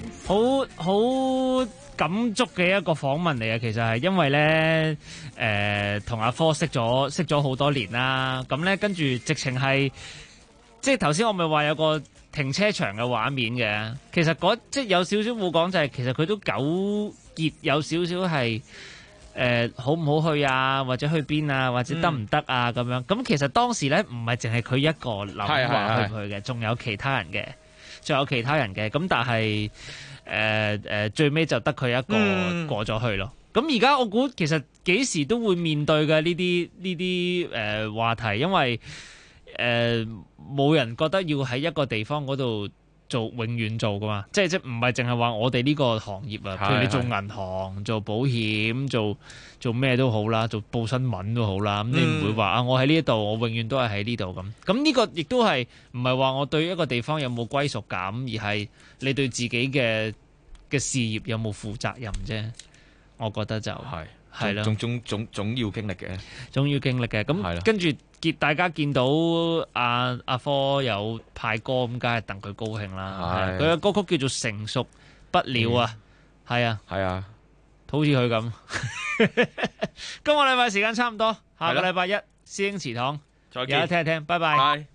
好感觸嘅一個訪問嚟啊！其實係因為咧，同阿科識咗好多年啦。咁咧跟住直情係，即係頭先我咪話有個停車場嘅畫面嘅。其實即係有少少冇講就係，其實佢都糾結有少少係好唔好去啊，或者去邊啊，或者得唔得啊咁樣。咁其實當時咧唔係淨係佢一個諗話去唔去嘅，仲有其他人嘅，咁但係。最尾就得佢一個過咗去咯。咁而家我估其實幾時都會面對嘅呢啲話題，因為冇人覺得要喺一個地方嗰度永遠做噶嘛。即係唔係淨係話我哋呢個行業啊，譬如你做銀行、做保險、做咩都好啦，做報新聞都好啦。咁你唔會話啊，我喺呢度，我永遠都係喺呢度咁。咁呢個亦都係唔係話我對一個地方有冇歸屬感，而係你對自己嘅事業有冇負責任啫？我覺得就係咯，總要經歷嘅，咁跟住大家見到阿科有派歌，咁梗係戥佢高興啦。佢嘅歌曲叫做《成熟不了》啊，係啊，好似佢咁。今個禮拜時間差唔多，下個禮拜一師兄祠堂再見，有得聽一聽，拜拜。